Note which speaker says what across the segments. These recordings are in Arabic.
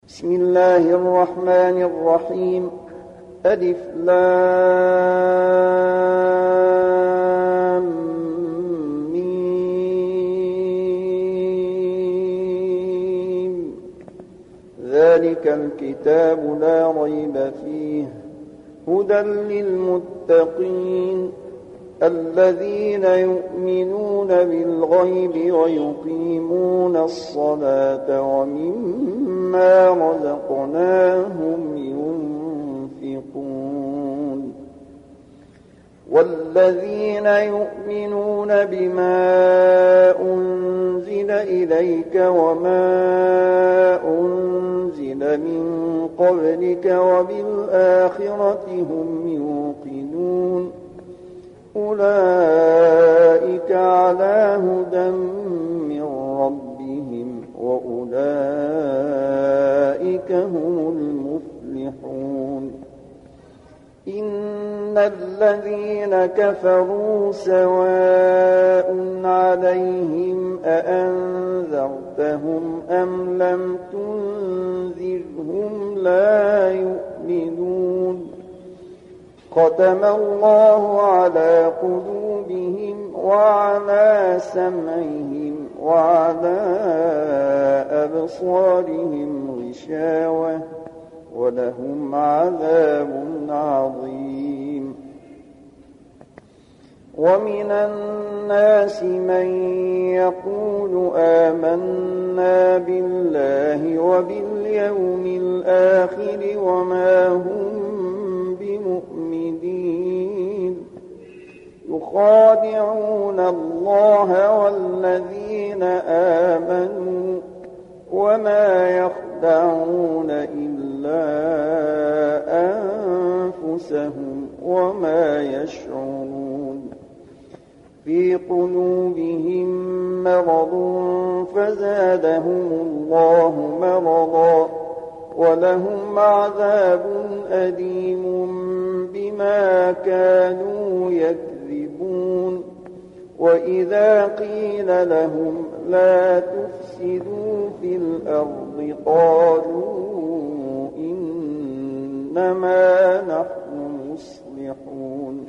Speaker 1: بسم الله الرحمن الرحيم. ألف لام ميم. ذلك الكتاب لا ريب فيه هدى للمتقين الذين يؤمنون بالغيب ويقيمون الصلاة ومما رزقناهم ينفقون والذين يؤمنون بما أنزل إليك وما أنزل من قبلك وبالآخرة هم يوقنون أولئك على هدى من ربهم وأولئك هم المفلحون. إن الذين كفروا سواء عليهم أأنذرتهم أم لم تنذرهم لا يؤمنون. ختم الله على قلوبهم وعلى سمعهم وعلى أبصارهم غشاوة ولهم عذاب عظيم. ومن الناس من يقول آمنا بالله وباليوم الآخر وما هم بمؤمنين يخادعون الله والذين آمنوا وما يخدعون إلا أنفسهم وما يشعرون. في قلوبهم مرض فزادهم الله مرضا ولهم عذاب أليم بما كانوا يكذبون. وإذا قيل لهم لا تفسدوا في الأرض قالوا إنما نحن مصلحون.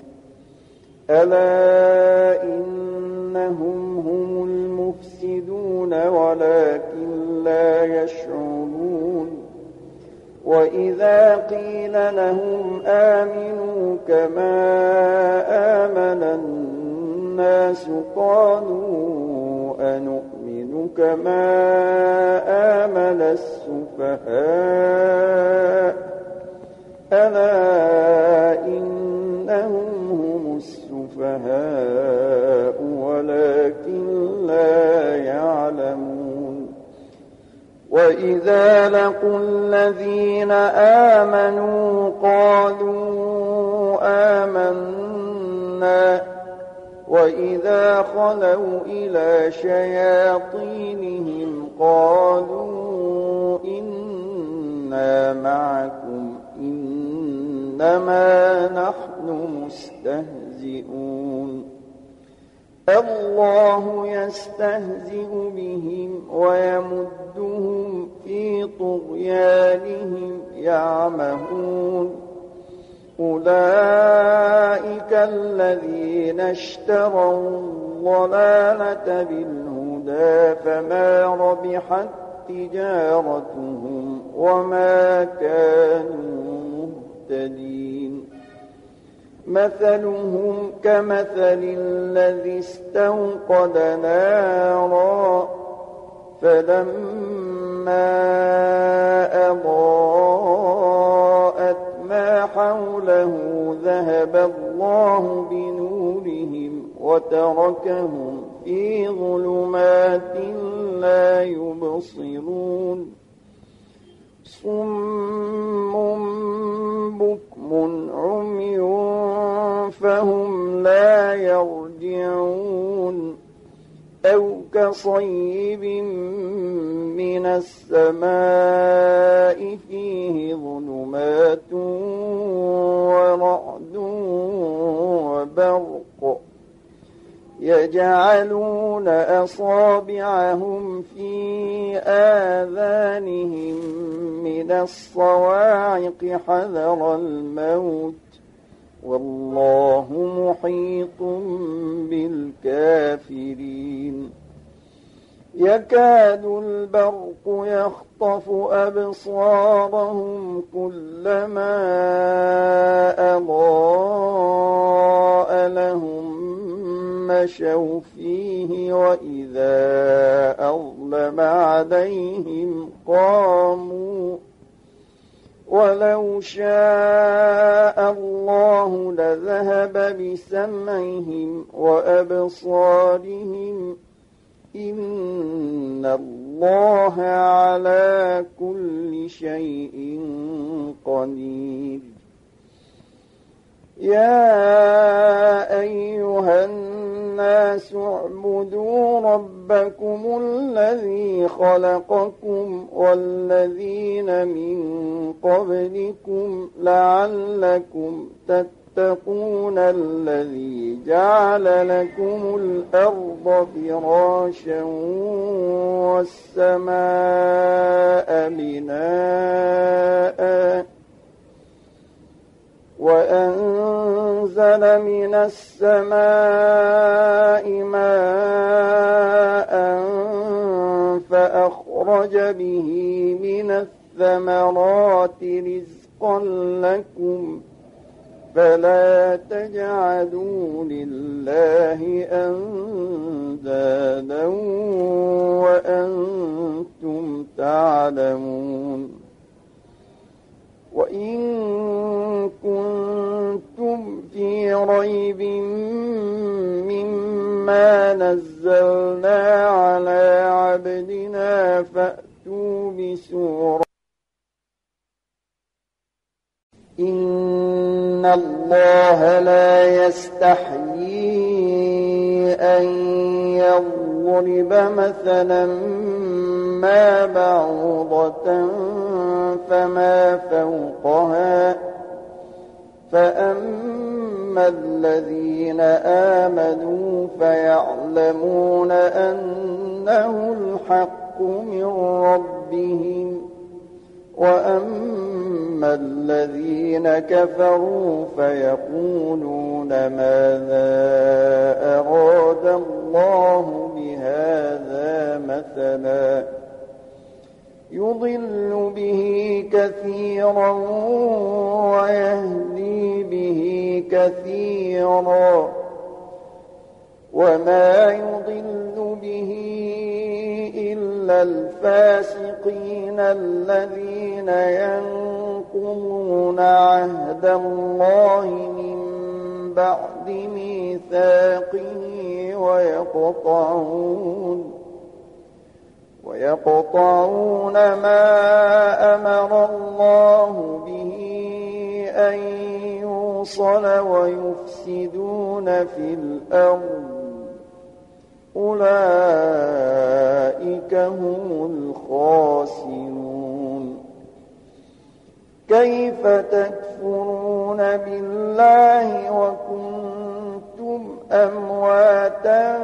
Speaker 1: ألا إنهم هم المفسدون ولكن لا يشعرون. وإذا قيل لهم آمنوا كما آمن الناس قالوا أنؤمن كما آمن السفهاء. ألا إنهم هم السفهاء ولكن لا يعلمون. وإذا لقوا الذين آمنوا قالوا آمنا وإذا خلوا إلى شياطينهم قالوا إنا معكم إنما نحن مستهزئون. الله يستهزئ بهم ويمدهم في طغيانهم يعمهون. أولئك الذين اشتروا الضلالة بالهدى فما ربحت تجارتهم وما كانوا مهتدين. مثلهم كمثل الذي استوقد نارا فلما أضاءت ما حوله ذهب الله بنورهم وتركهم في ظلمات لا يبصرون. صم بكم عمي فهم لا يرجعون. أو كصيب من السماء فيه ظلمات ورعد وبرق يجعلون أصابعهم في آذانهم من الصواعق حذر الموت والله محيط بالكافرين يكاد البرق يخطف أبصارهم كلما أضاء لهم مشوا فيه وإذا أظلم عليهم قاموا ولو شاء الله لذهب بسمعهم وأبصارهم إن الله على كل شيء قدير يا أيها الناس اعبدوا ربكم الذي خلقكم والذين من قبلكم لعلكم تتقون الذي جعل لكم الأرض فراشا والسماء بناء وأنزل من السماء ماء فأخرج به من الثمرات رزقا لكم فلا تجعلوا لله أندادا وأنتم تعلمون وإن كنتم في ريب مما نزلنا على عبدنا فأتوا بسورة إن الله لا يستحيي أن يضرب مثلا ما بعوضة فما فوقها فأما الذين آمنوا فيعلمون أنه الحق من ربهم وأما الذين كفروا فيقولون ماذا أراد الله بهذا مثلا يضل به كثيرا ويهدي به كثيرا وما يضل به إلا الفاسقين الذين ينقضون عهد الله من بعد ميثاقه ويقطعون ما أمر الله به أن يوصل ويفسدون في الأرض أولئك هم الخاسرون كيف تكفرون بالله وكنتم أمواتا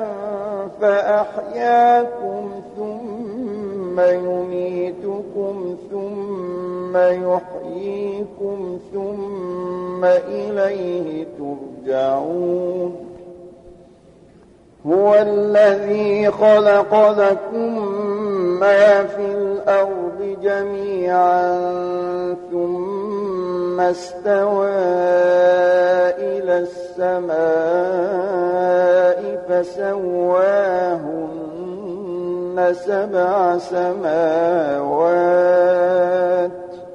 Speaker 1: فأحياكم ثم يميتكم ثم يحييكم ثم إليه ترجعون هو الذي خلق لكم ما في الأرض جميعا ثم استوى إلى السماء فسواهن 7 سماوات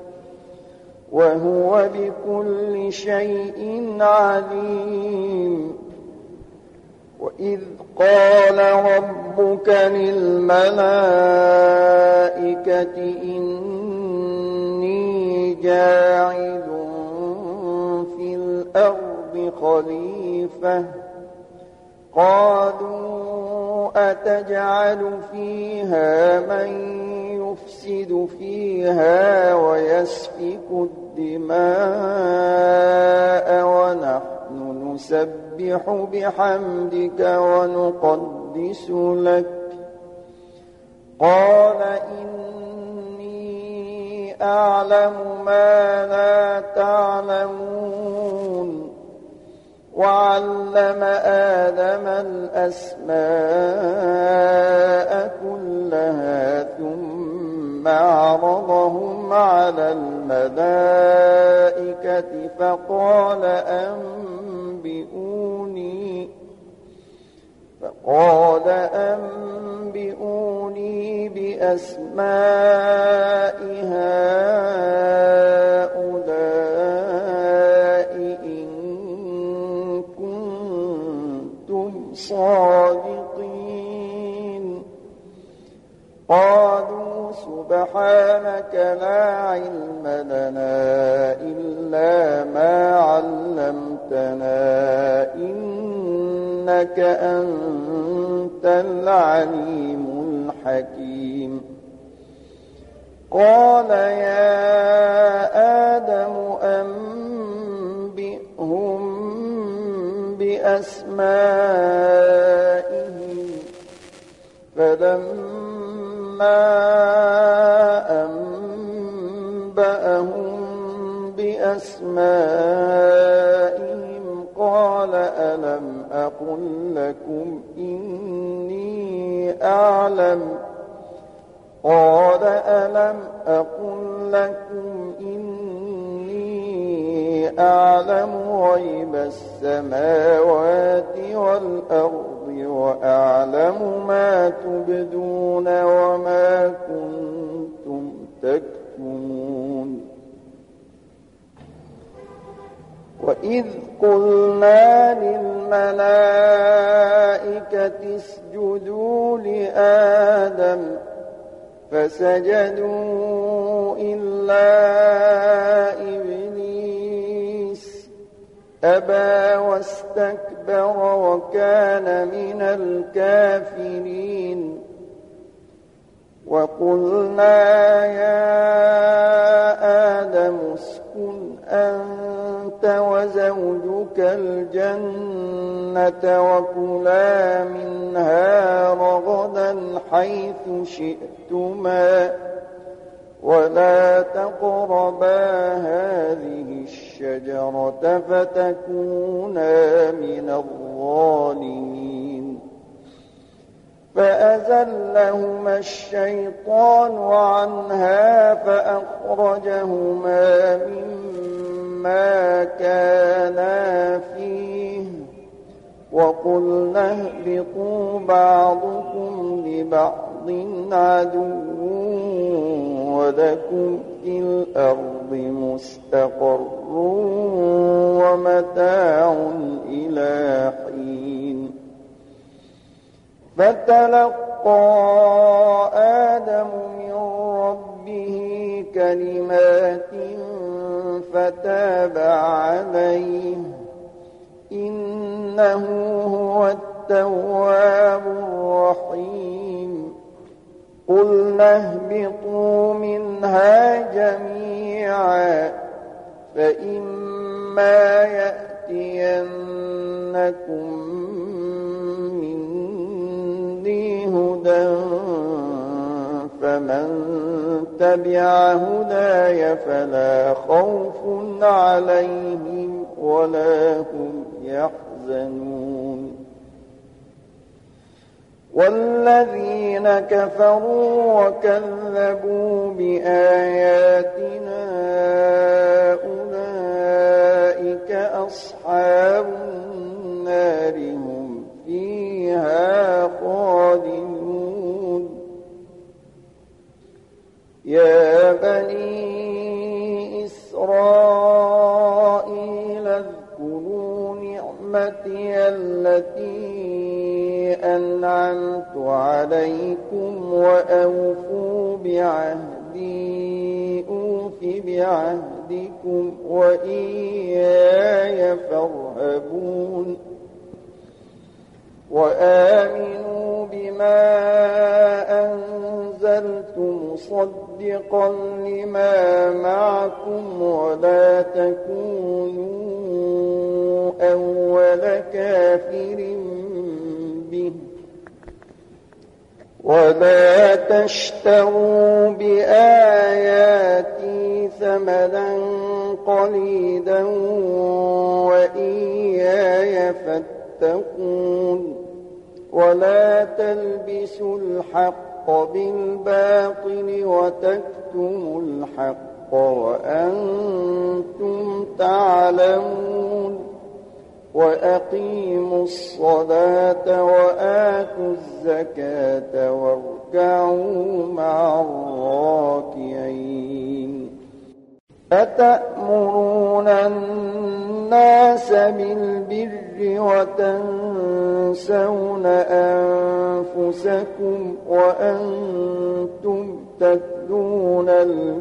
Speaker 1: وهو بكل شيء عليم وإذ قال ربك للملائكة إني جاعل في الأرض خليفة قالوا أتجعل فيها من يفسد فيها ويسفك الدماء ونحن نسبح بحمدك ونقدس لك قال إني أعلم ما لا تعلمون وعلم آدم الأسماء كلها ثم عرضهم على الملائكة فقال أنبئوني بأسماء هؤلاء إن كنتم صادقين قالوا سبحانك لا علم لنا إلا ما علمتنا إنك أنت العليم الحكيم قال يا آدم أنبئهم بأسمائهم فلما أنبأهم بأسمائهم قال ألم أقل لكم إني أعلم غيب السماوات والأرض وأعلم ما تبدون وما كنتم تكتمون وإذ قلنا للملائكة اسجدوا لآدم فسجدوا إلا إبليس أبى واستكبر وكان من الكافرين وقلنا يا آدم اسكن أنت وزوجك الجنة وكلا منها رغدا حيث شئتما ولا تقربا هذه الشجرة فتكونا من الظالمين فأزلهما الشيطان عنها فأخرجهما مما كانا فيه وقلنا اهبطوا بعضكم لبعض عدو ولكم في الأرض مستقر ومتاع إلى حين فتلقى آدم من ربه كلمات فتاب عليه إنه هو التواب الرحيم قلنا اهبطوا منها جميعا فإما يأتينكم مني هدى فمن تبع هداي فلا خوف عليهم ولا هم يحزنون والذين كفروا وكذبوا بآياتنا أولئك أصحاب النار هم فيها خالدون يا بني إسرائيل اذكروا نعمتي التي أنعمت عليكم وأوفوا بعهدي أوف بعهدكم وإياي فارهبون وآمنوا بما أنزلت مصدقا لما معكم ولا تكونوا أول ولا كافر به ولا تشتروا بآياتي ثمنا قليلا وإياي فاتقون ولا تلبسوا الحق بالباطل وتكتموا الحق وأنتم تعلمون وأقيموا الصلاة وآتوا الزكاة واركعوا مع الراكعين أتأمرون الناس بالبر وتنسون أنفسكم وأنتم تتلون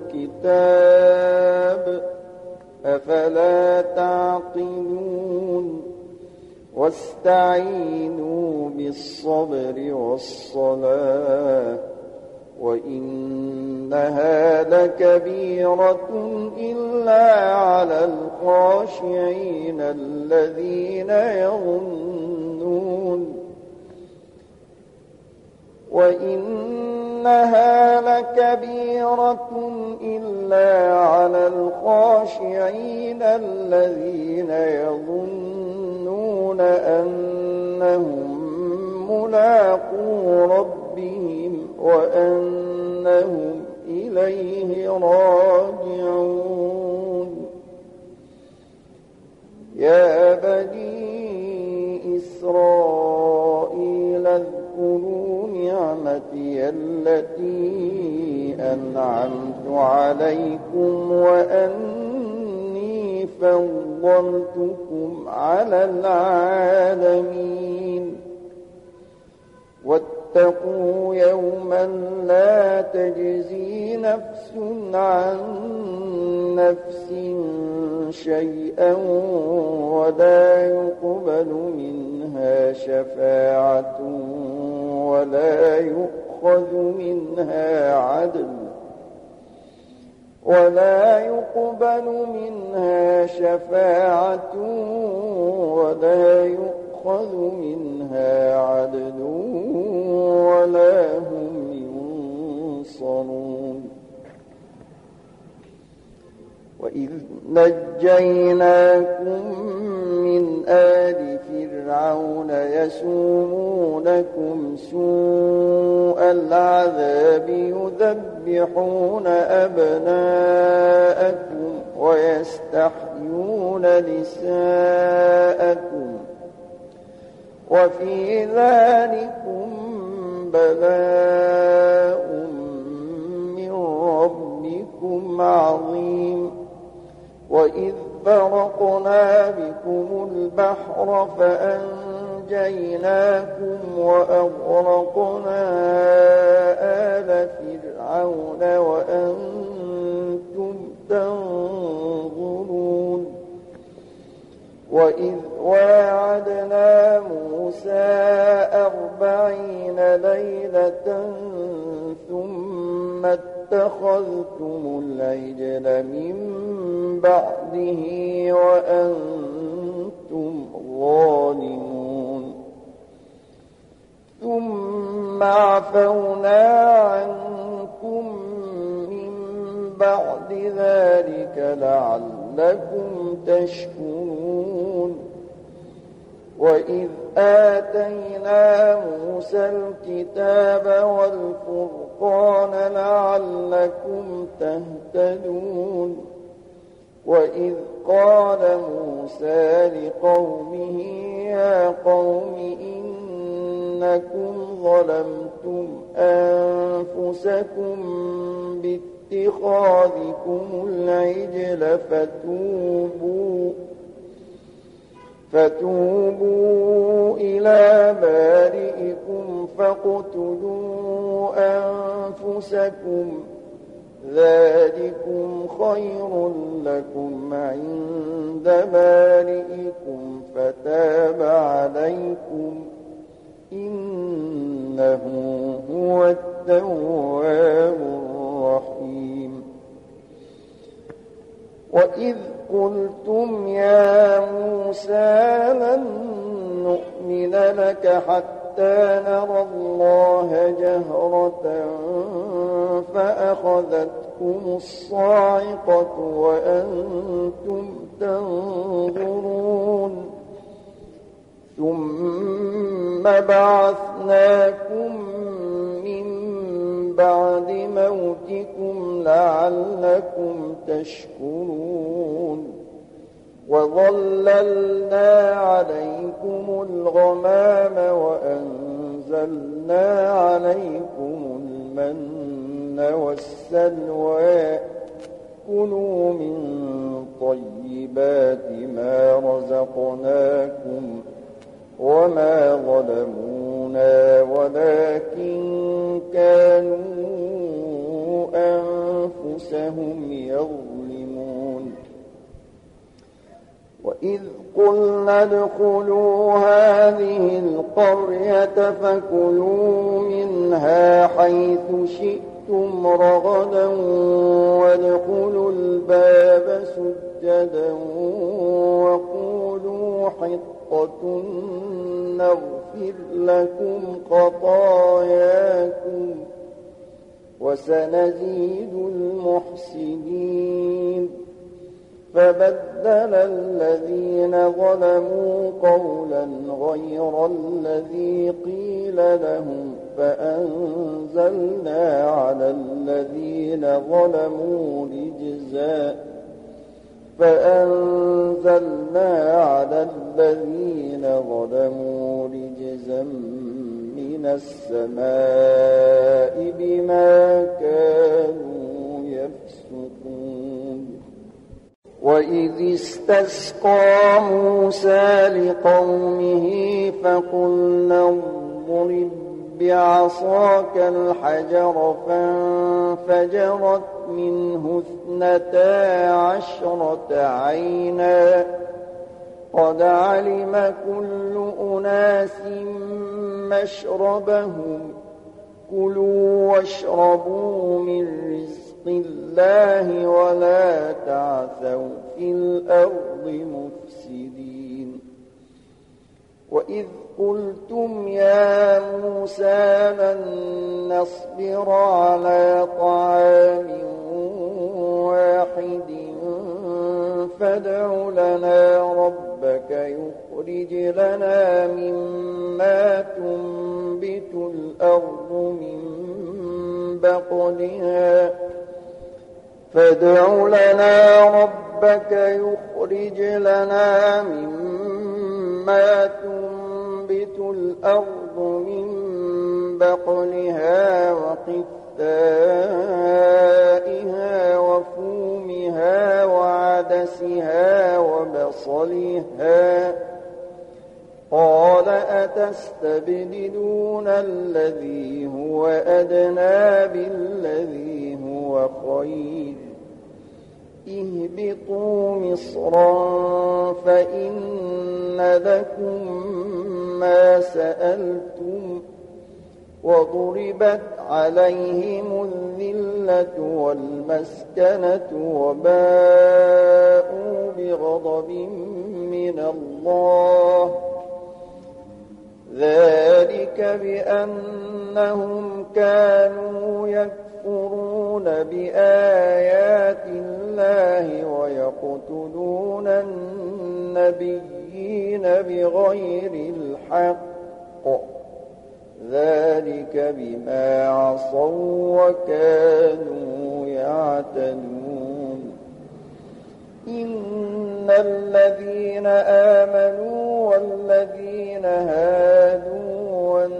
Speaker 1: الكتاب أفلا تعقلون واستعينوا بالصبر والصلاة وإنها لكبيرة إلا على الخاشعين الذين يظنون وإنها لكبيرة إلا على الخاشعين الذين يظنون أنهم ملاقو ربهم وأنهم إليه راجعون يا بني إسرائيل اذكروا نعمتي التي أنعمت عليكم وأني فضلتكم على العالمين واتقوا يوما لا تجزي نفس عن نفس شيئا ولا يقبل منها شفاعة ولا يؤخذ منها عدل ولا هم ينصرون وإذ نجيناكم من آل فرعون يسومونكم سوء العذاب يذبحون أبناءكم ويستحيون نساءكم وفي ذلكم بلاء من ربكم عظيم وإذ فرقنا بكم البحر فأنجيناكم وأغرقنا آل فرعون وأنتم تنظرون وإذ واعدنا موسى 40 ليلة ثم اتخذتم العجل من بعده وأنتم ظالمون ثم عفونا عنكم من بعد ذلك لعلكم تشكرون وإذ آتينا موسى الكتاب والفرقان لعلكم تهتدون وإذ قال موسى لقومه يا قوم إنكم ظلمتم أنفسكم باتخاذكم العجل فتوبوا إلى بارئكم فاقتلوا أنفسكم ذلكم خير لكم عند بارئكم فتاب عليكم إنه هو التواب الرحيم وإذ قلتم يا موسى لن نؤمن لك حتى نرى الله جهرة فأخذتكم الصاعقة وأنتم تنظرون ثم بعثناكم من بعد موتكم لعلكم تشكرون وظللنا عليكم الغمام وأنزلنا عليكم المن والسلوى كلوا من طيبات ما رزقناكم وما ظلمونا ولكن كانوا أنفسهم يظلمون وإذ قلنا ادخلوا هذه القرية فكلوا منها حيث شئتم رغدا وادخلوا الباب سجدا وقولوا حطة نغفر لكم خطاياكم وسنزيد المحسنين فبدل الذين ظلموا قولا غير الذي قيل لهم فأنزلنا على الذين ظلموا رجزا من السماء بما كانوا يفسقون وإذ استسقى موسى لقومه فقلنا اضرب بعصاك الحجر فانفجرت منه 12 عينا قد علم كل أناس مشربهم كلوا واشربوا من رزق الله ولا تعثوا في الأرض مفسدين وإذ قلتم يا موسى لن نصبر على طعام واحد فادع لنا ربك يخرج لنا مما تنبت الأرض من بقلها وقثائها وفومها وعدسها وبصلها قال أتستبدلون الذي هو أدنى بالذي هو خير اهبطوا مصرا فإن لكم ما سألتم وضربت عليهم الذلة والمسكنة وباءوا بغضب من الله ذلك بأنهم كانوا يكفرون بآيات الله ويقتلون النبيين بغير الحق ذلك بما عصوا وكانوا يعتدون إن الذين آمنوا والذين هادوا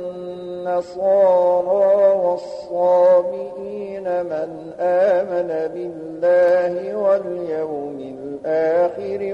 Speaker 1: والنصارى والصابئين من آمن بالله واليوم الآخر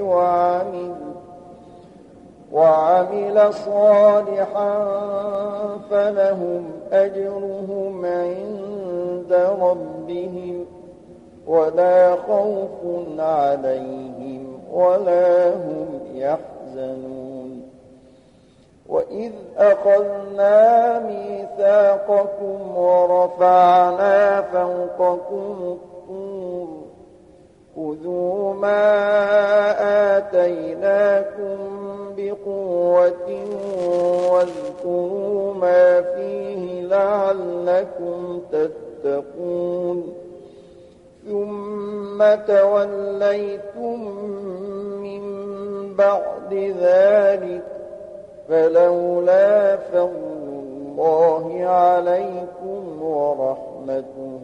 Speaker 1: وعمل صالحا فلهم أجرهم عند ربهم ولا خوف عليهم ولا هم يحزنون وإذ أخذنا ميثاقكم ورفعنا فوقكم الطور خذوا ما آتيناكم بقوة واذكروا ما فيه لعلكم تتقون ثم توليتم من بعد ذلك فلولا فضل الله عليكم ورحمته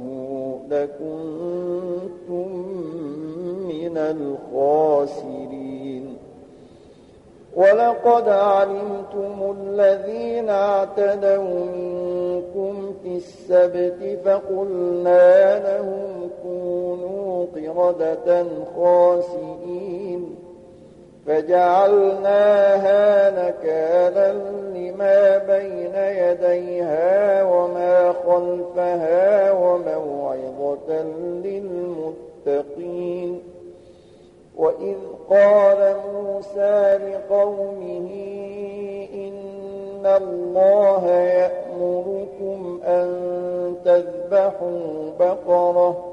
Speaker 1: لكنتم من الخاسرين ولقد علمتم الذين اعتدوا منكم في السبت فقلنا لهم كونوا قردة خاسئين فجعلناها نكالا لما بين يديها وما خلفها وموعظة للمتقين وإذ قال موسى لقومه إن الله يأمركم أن تذبحوا بقرة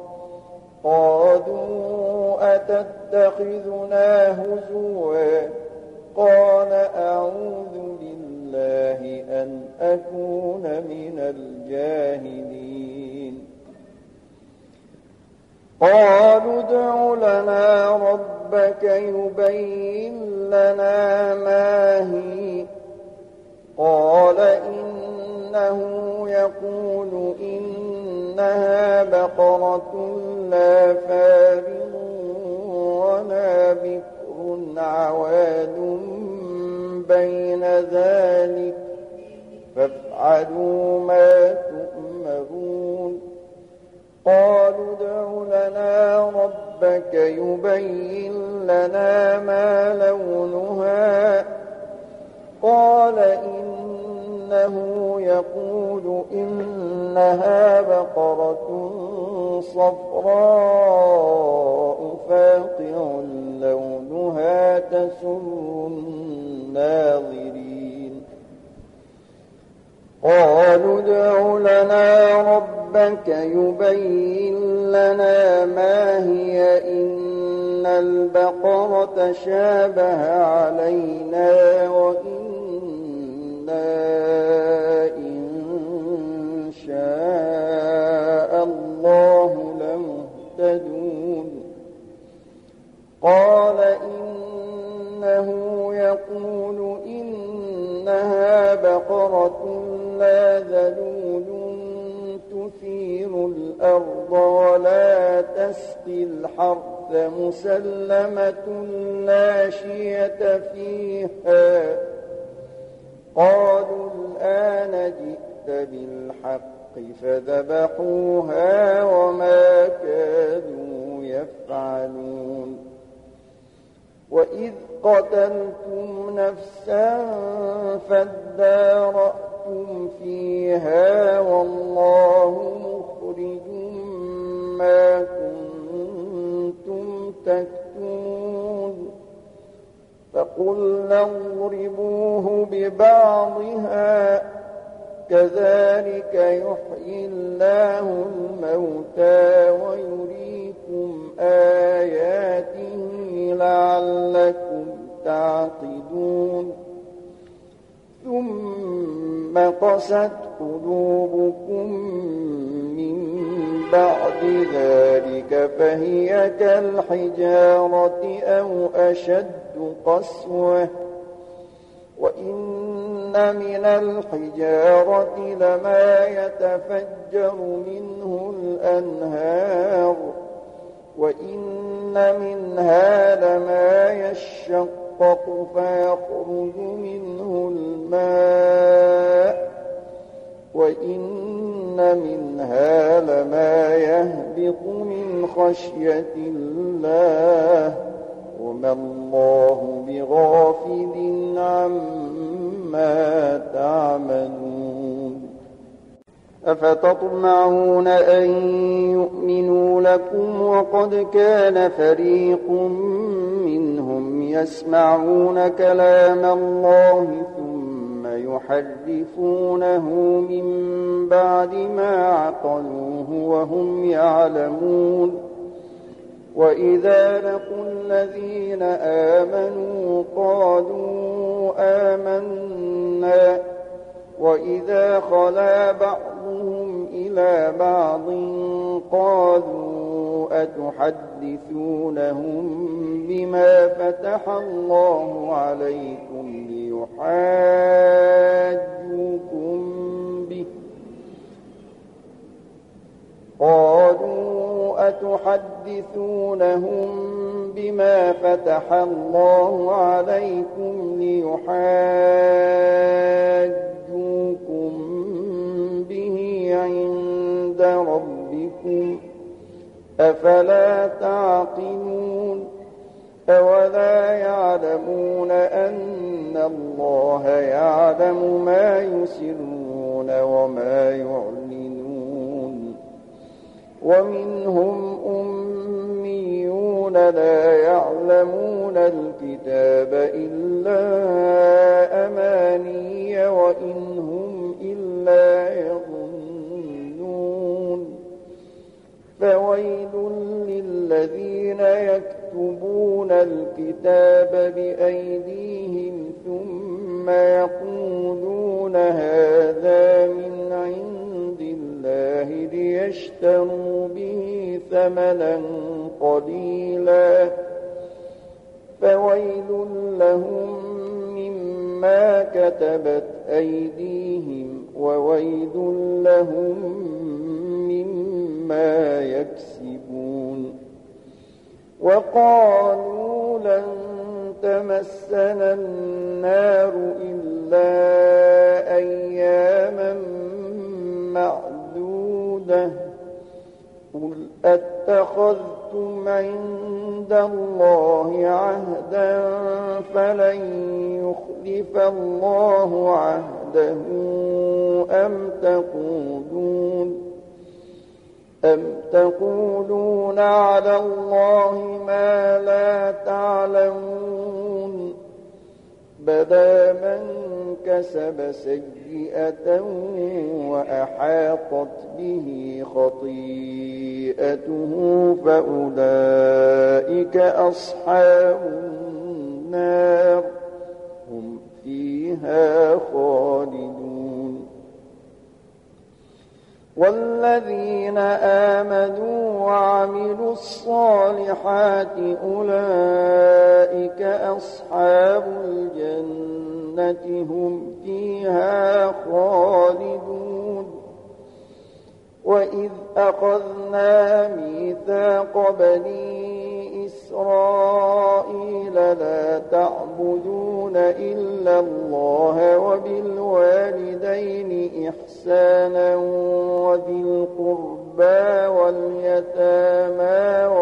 Speaker 1: قالوا أتتخذنا هزوا قال أعوذ بالله أن أكون من الجاهلين قالوا ادع لنا ربك يبين لنا ما هي قال إنه يقول إنها بقرة لا فارض ولا بكر عواد بين ذلك فافعلوا ما تؤمرون قالوا ادع لنا ربك يبين لنا ما لونها قال إنه يقول إنها بقرة صفراء فاقع لونها تسر الناظرين قالوا ادع لنا ربك يبين لنا ما هي إن البقرة شابه علينا وإنا إن شاء الله لمهتدون قال إنه يقول إنها بقرة لا ذلول تثير الأرض ولا تسقي الحرث مسلمة لا شية فيها قالوا الآن جئت بالحق فذبحوها وما كادوا يفعلون وإذ قتلتم نفسا فادارأتم فيها والله مخرج ما كنتم تكتمون فقلنا اضربوه ببعضها كذلك يحيي الله الموتى ويريكم آياته لعلكم تعقلون ثم قست قلوبكم من بعد ذلك فهي كالحجارة أو أشد قسوة وإن من الحجارة لما يتفجر منه الأنهار وإن منها لما يشقق فيخرج منه الماء وإن منها لما يهبط من خشية الله وما الله بغافل عما تعملون أفتطمعون أن يؤمنوا لكم وقد كان فريق منهم يسمعون كلام الله ثم يحرفونه من بعد ما عقلوه وهم يعلمون وإذا لقوا الذين آمنوا قالوا آمنا وإذا خلا بعضهم إلى بعض قالوا أتحدثونهم بما فتح الله عليكم ليحاجوكم به قالوا أتحدثونهم بما فتح الله عليكم ليحاجوكم به عند ربكم أفلا تعقلون أولا يعلمون أن الله يعلم ما يسرون وما يعلنون ومنهم أميون لا يعلمون الكتاب إلا أماني وإن هم إلا يظنون فويل للذين يكتبون الكتاب بأيديهم ثم يقولون هذا من عند الله ليشتروا به ثمنا قليلا فويل لهم مما كتبت أيديهم وويل لهم مما يكسبون وقالوا لن تمسنا النار إلا أياما معدودة قل أتخذتم عند الله عهدا فلن يخلف الله عهده أم تقولون على الله ما لا تعلمون بلى من كسب سيئة وأحاطت به خطيئته فأولئك أصحاب النار هم فيها خالدون والذين آمنوا وعملوا الصالحات أولئك أصحاب الجنة هم فيها خالدون وإذ أخذنا ميثاق بني إسرائيل لا تعبدون إلا الله وبالوالدين إحسانا وذي القربى واليتامى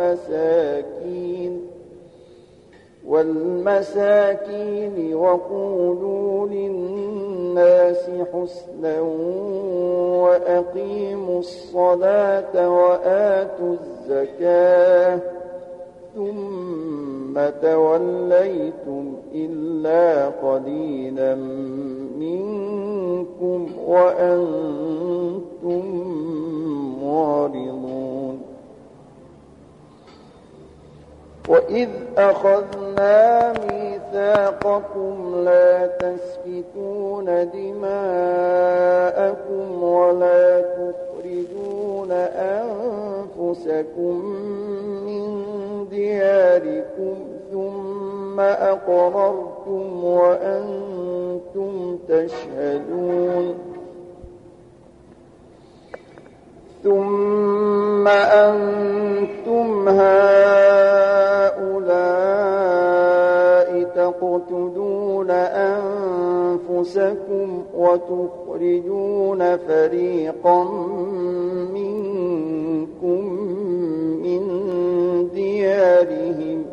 Speaker 1: والمساكين وقولوا للناس حسنا وأقيموا الصلاة وآتوا الزكاة ثم توليتم إلا قليلا منكم وأنتم معرضون وإذ أخذنا ميثاقكم لا تسفكون دماءكم ولا تخرجون أنفسكم من دياركم ثم أقررتم وأنتم تشهدون ثم أنتم هؤلاء تقتلون أنفسكم وتخرجون فريقا منكم من ديارهم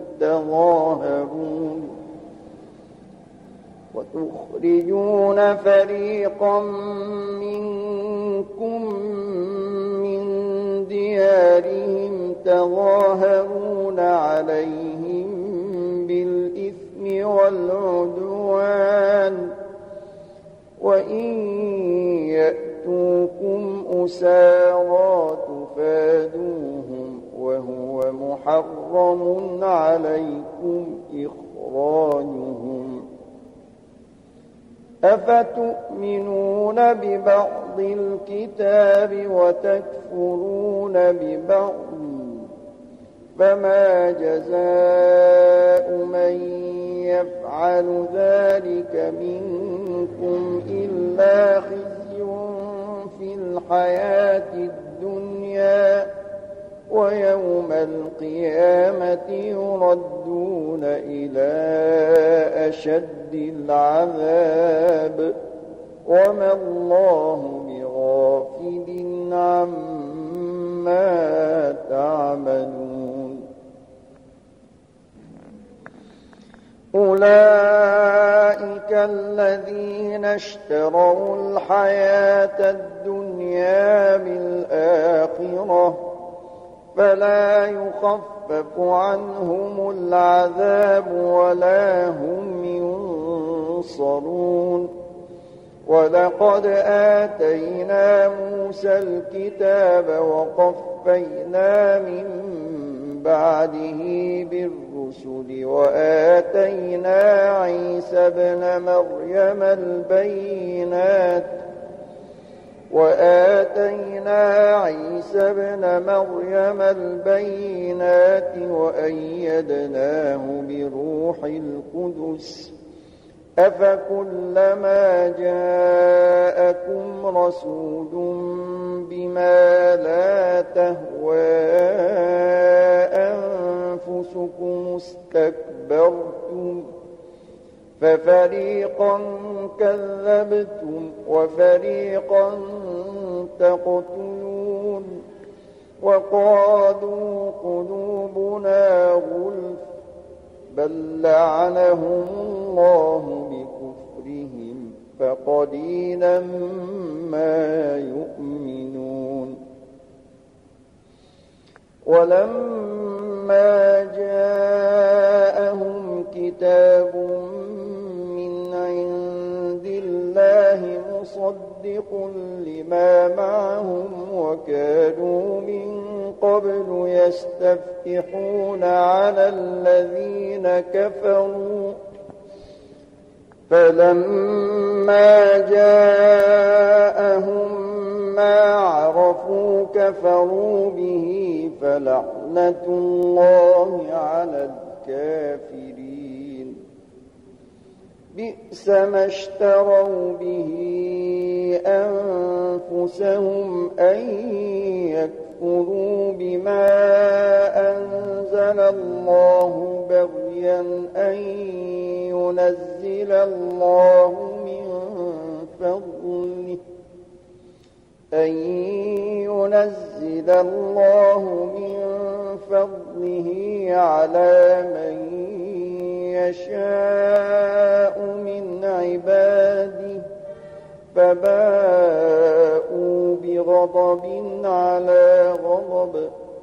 Speaker 1: تظاهرون عليهم بالإثم والعدوان وإن يأتوكم أسارى تفادوهم وهو محرم عليكم إخراجهم أفتؤمنون ببعض الكتاب وتكفرون ببعض فما جزاء من يفعل ذلك منكم إلا خزي في الحياة الدنيا ويوم القيامة يردون إلى أشد العذاب وما الله بغافل عما تعملون أولئك الذين اشتروا الحياة الدنيا بالآخرة فلا يخفف عنهم العذاب ولا هم ينصرون ولقد آتينا موسى الكتاب وقفينا من بعده بالرسل وآتينا عيسى ابن مريم البينات وأيدناه بروح القدس أفكلما جاءكم رسول بما لا تهوى أنفسكم استكبرتم ففريقا كذبتم وفريقا تقتلون وقالوا قلوبنا غلف بل لعنهم الله بكفرهم فقليلا ما يؤمنون ولما جاءهم كتاب من عند الله مصدق لما معهم وكانوا من قبل يستفتحون على الذين كفروا فلما جاءهم ما عرفوا كفروا به فلعنة الله على الكافرين بئس ما اشتروا به أنفسهم أن يكفروا بما أنزل الله بغيا أن ينزل الله من فضله على من يشاء من عباده فباءوا بغضب على غضب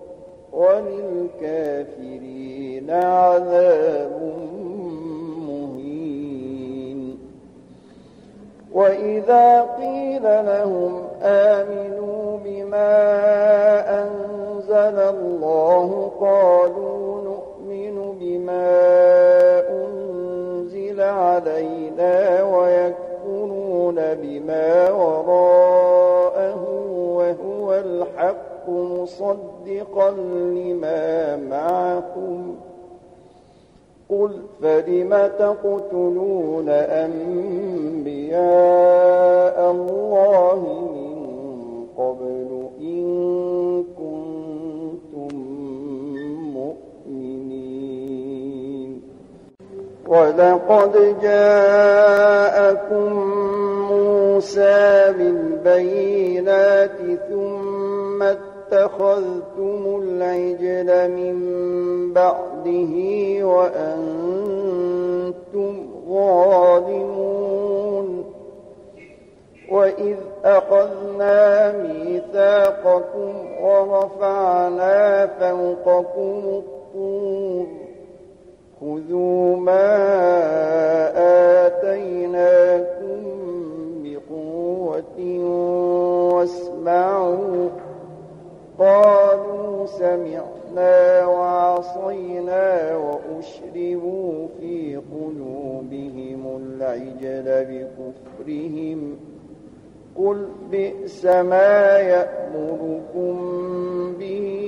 Speaker 1: وللكافرين عذاب مهين وإذا قيل لهم آمنوا بما أنزل الله قالوا نؤمن بما أنزل علينا ويكفرون بما وراءه وهو الحق مصدقا لما معكم قل فلم تقتلون أنبياء الله من قبل إن كنتم مؤمنين ولقد جاءكم موسى بالبينات ثم اتخذتم العجل من بعده وأنتم ظالمون وإذ أخذنا ميثاقكم ورفعنا فوقكم الطور خذوا ما آتيناكم بقوة واسمعوا قالوا سمعنا أشركنا وعصينا وأشربوا في قلوبهم العجل بكفرهم قل بئس ما يأمركم به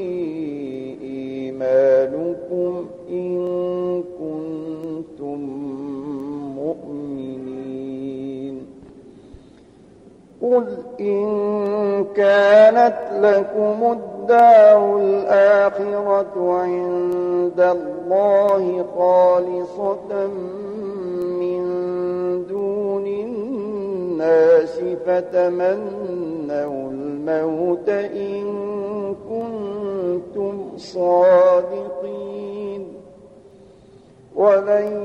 Speaker 1: إيمانكم إن كنتم مؤمنين قل إن كانت لكم الدار الآخرة عند الله خالصة من دون الناس فتمنوا الموت إن كنتم صادقين ولن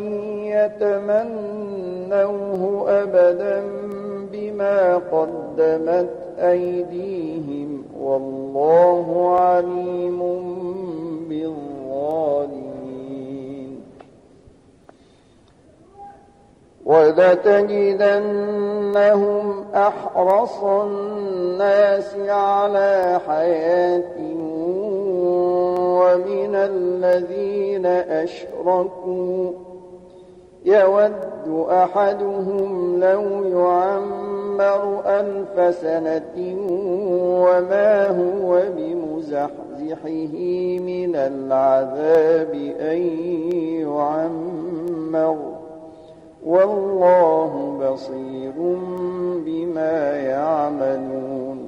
Speaker 1: يتمنوه أبدا بما قدمت أيديهم والله عليم بالظالمين ولتجدنهم أحرص الناس على حياة ومن الذين أشركوا يود أحدهم لو يعمر 1000 سنة وما هو بمزحزحه من العذاب أن يعمر والله بصير بما يعملون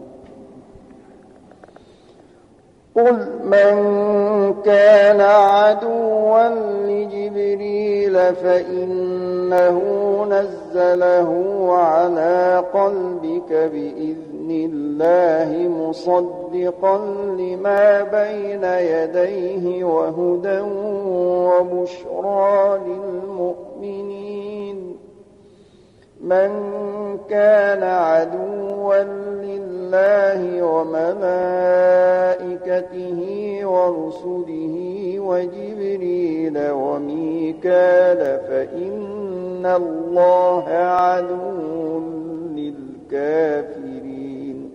Speaker 1: قل من كان عدوا لجبريل فإنه نزله على قلبك بإذن الله مصدقا لما بين يديه وهدى وبشرى للمؤمنين من كان عدوا لله وملائكته ورسله وجبريل وميكال فإن الله عدو للكافرين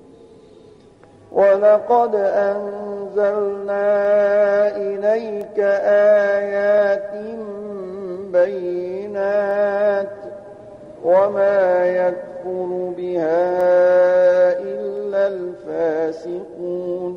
Speaker 1: ولقد أنزلنا إليك آيات بينات وما يكفر بها إلا الفاسقون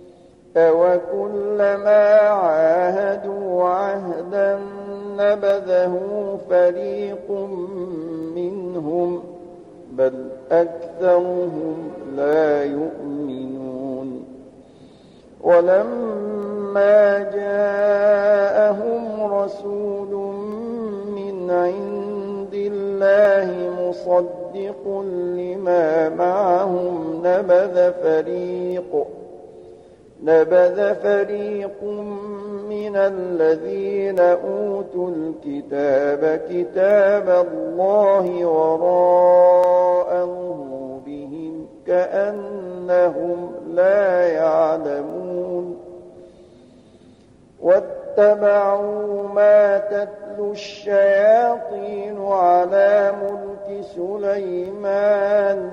Speaker 1: أوكلما عاهدوا عهدا نبذه فريق منهم بل أكثرهم لا يؤمنون ولما جاءهم رسول من عند الله مصدق لما معهم نبذ فريق من الذين أوتوا الكتاب كتاب الله وراء ظهورهم كأنهم لا يعلمون واتبعوا ما تتلو الشياطين على ملك سليمان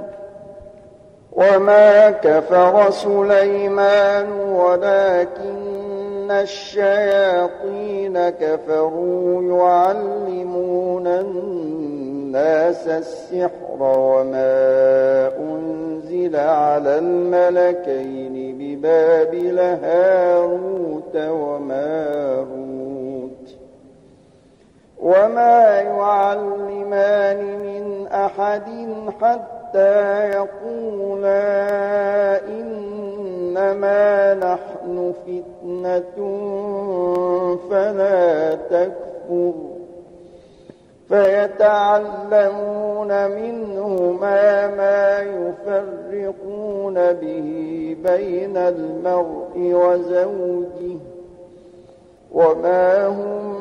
Speaker 1: وما كفر سليمان ولكن الشياطين كفروا يعلمون الناس السحر وما أنزل على الملكين ببابل هاروت وماروت وما يعلمان من أحد حتى يقولا إنما نحن فتنة فلا تكفر فيتعلمون منهما ما يفرقون به بين المرء وزوجه وما هم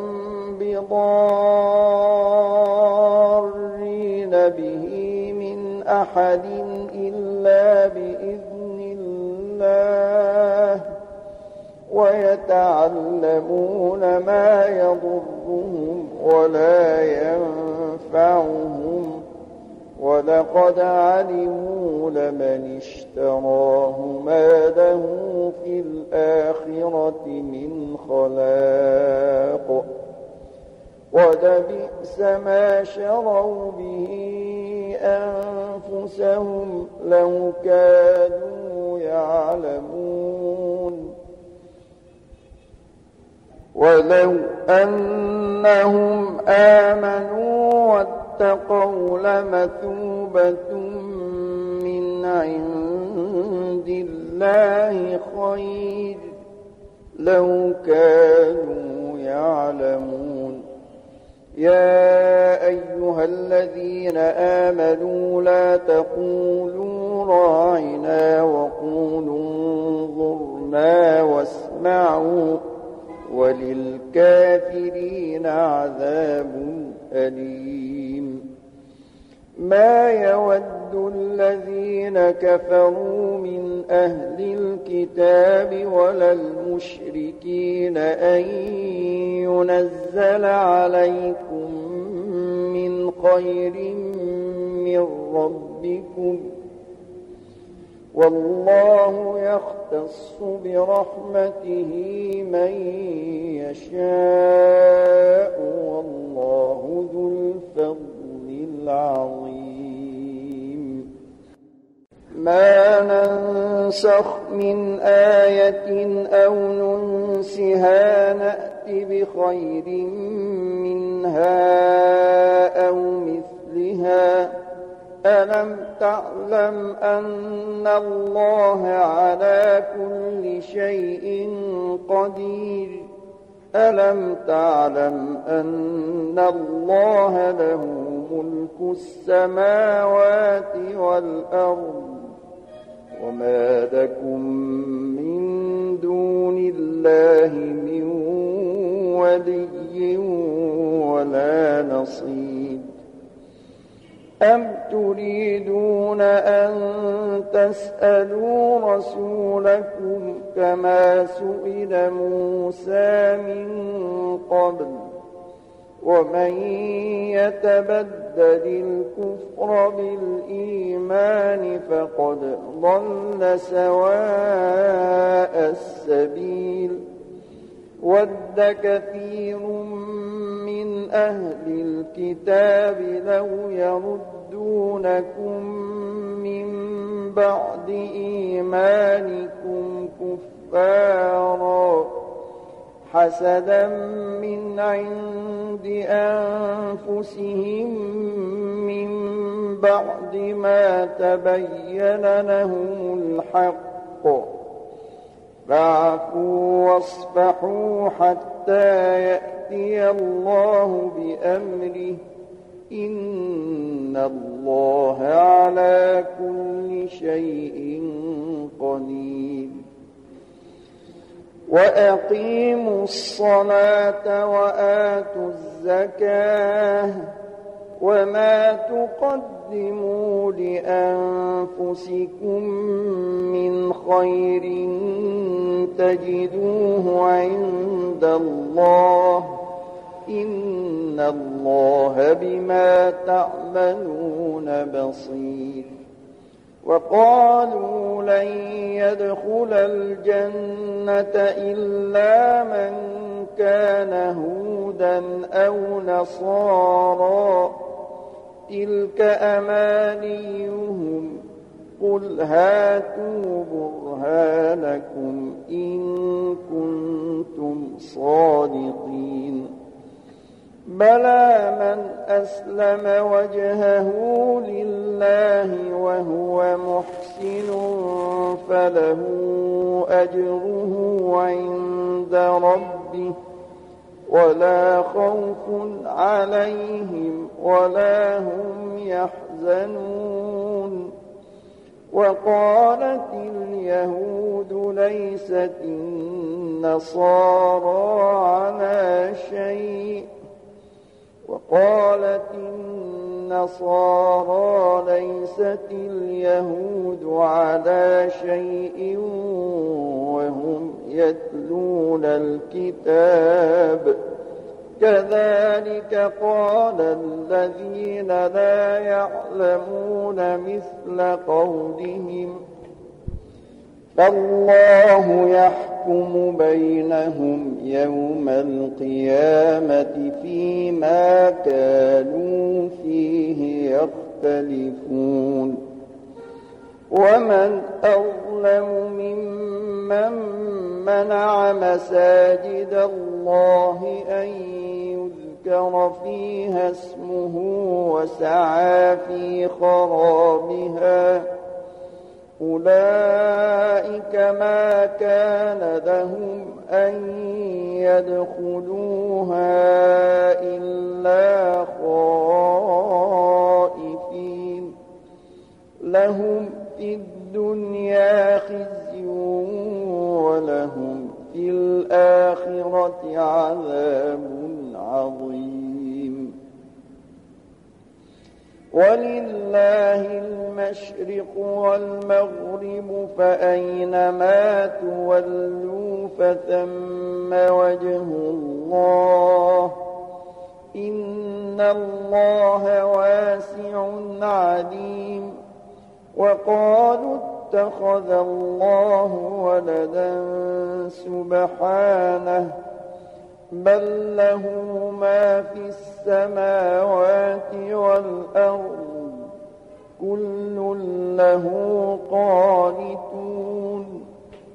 Speaker 1: بضارين به من أحد إلا بإذن الله ويتعلمون ما يضرهم ولا ينفعهم ولقد علموا لمن اشتراه ما له في الآخرة من خلاق ولبئس ما شروا به أنفسهم لو كانوا يعلمون ولو أنهم آمنوا واتقوا لمثوبة من عند الله خير لو كانوا يعلمون يا أيها الذين آمنوا لا تقولوا راعنا وقولوا انظرنا واسمعوا وللكافرين عذاب أليم ما يود الذين كفروا من أهل الكتاب ولا المشركين أن ينزل عليكم من خير من ربكم والله يختص برحمته من يشاء والله ذو الفضل العظيم ما ننسخ من آية أو ننسها نأت بخير منها أو مثلها ألم تعلم أن الله على كل شيء قدير ألم تعلم أن الله له ملك السماوات والأرض وما لكم من دون الله من ولي ولا نصير أم تريدون أن تسألوا رسولكم كما سئل موسى من قبل ومن يتبدل الكفر بالإيمان فقد ضل سواء السبيل ود كثير من أهل الكتاب لو يردونكم من بعد إيمانكم كفارا حسدا من عند أنفسهم من بعد ما تبين لهم الحق فاعفوا واصفحوا حتى يأتي الله بأمره إن الله على كل شيء قدير وأقيموا الصلاة وآتوا الزكاة وما تقدموا لأنفسكم من خير تجدوه عند الله إن الله بما تعملون بصير وقالوا لن يدخل الجنة إلا من كان هودا أو نصارى تلك أمانيهم قل هاتوا برهانكم إن كنتم صادقين بلى من أسلم وجهه لله وهو محسن فله أجره عند ربه ولا خوف عليهم ولا هم يحزنون وقالت اليهود ليست النصارى على شيء وقالت النصارى ليست اليهود على شيء وهم يتلون الكتاب كذلك قال الذين لا يعلمون مثل قولهم فالله يحكم بينهم يوم القيامة فيما كانوا فيه يختلفون ومن أظلم ممن منع مساجد الله أن يذكر فيها اسمه وسعى في خرابها أولئك ما كان لهم أن يدخلوها إلا خائفين لهم في الدنيا خزي ولهم في الآخرة عذاب عظيم ولله المشرق والمغرب فأينما تولوا فثم وجه الله إن الله واسع عليم وقالوا اتخذ الله ولدا سبحانه بل له ما في السماوات والأرض كل له قانتون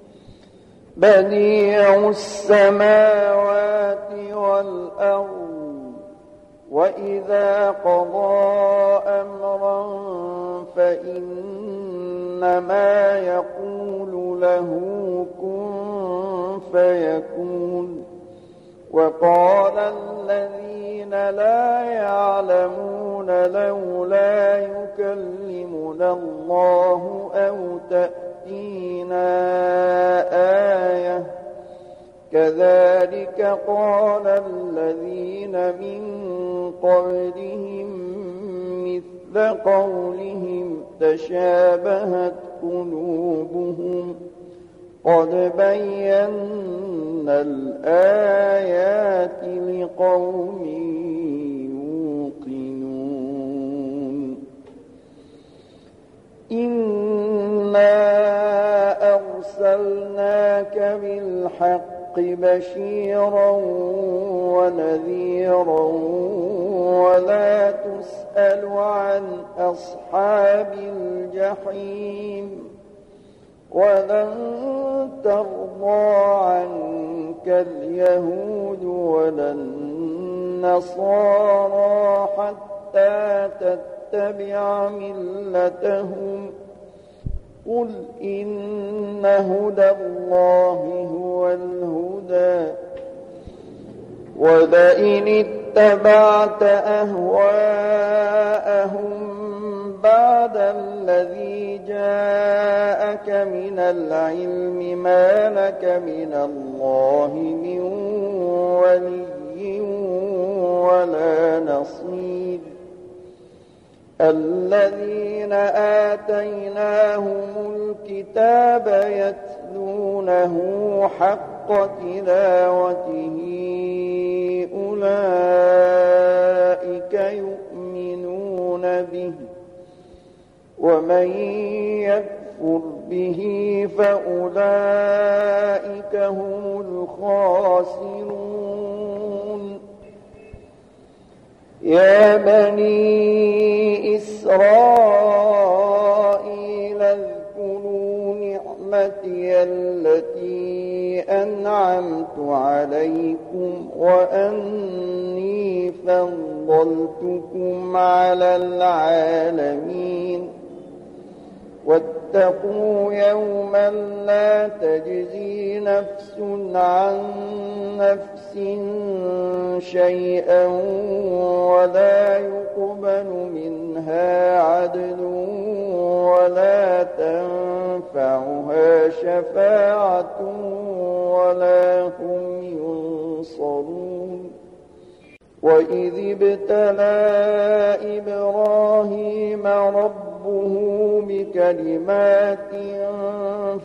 Speaker 1: بديع السماوات والأرض وإذا قضى أمرا فإنما يقول له كن فيكون وقال الذين لا يعلمون لولا يكلمنا الله أو تأتينا آية كذلك قال الذين من قبلهم مثل قولهم تشابهت قلوبهم قد بينا الآيات لقوم يوقنون إنا أرسلناك بالحق بشيرا ونذيرا ولا تسأل عن أصحاب الجحيم ولن ترضى عنك اليهود ولا النصارى حتى تتبع ملتهم قل إن هدى الله هو الهدى ولئن اتبعت أهواءهم بعد الذي جاءك من العلم ما لك من الله من ولي ولا نصير الذين آتيناهم الكتاب يتلونه حق تلاوته أولئك يؤمنون به ومن يكفر به فأولئك هم الخاسرون يا بني إسرائيل اذكروا نعمتي التي أنعمت عليكم وأني فضلتكم على العالمين واتقوا يوما لا تجزي نفس عن نفس شيئا ولا يقبل منها عدل ولا تنفعها شفاعة ولا هم ينصرون وإذ ابتلى إبراهيم ربه بكلمات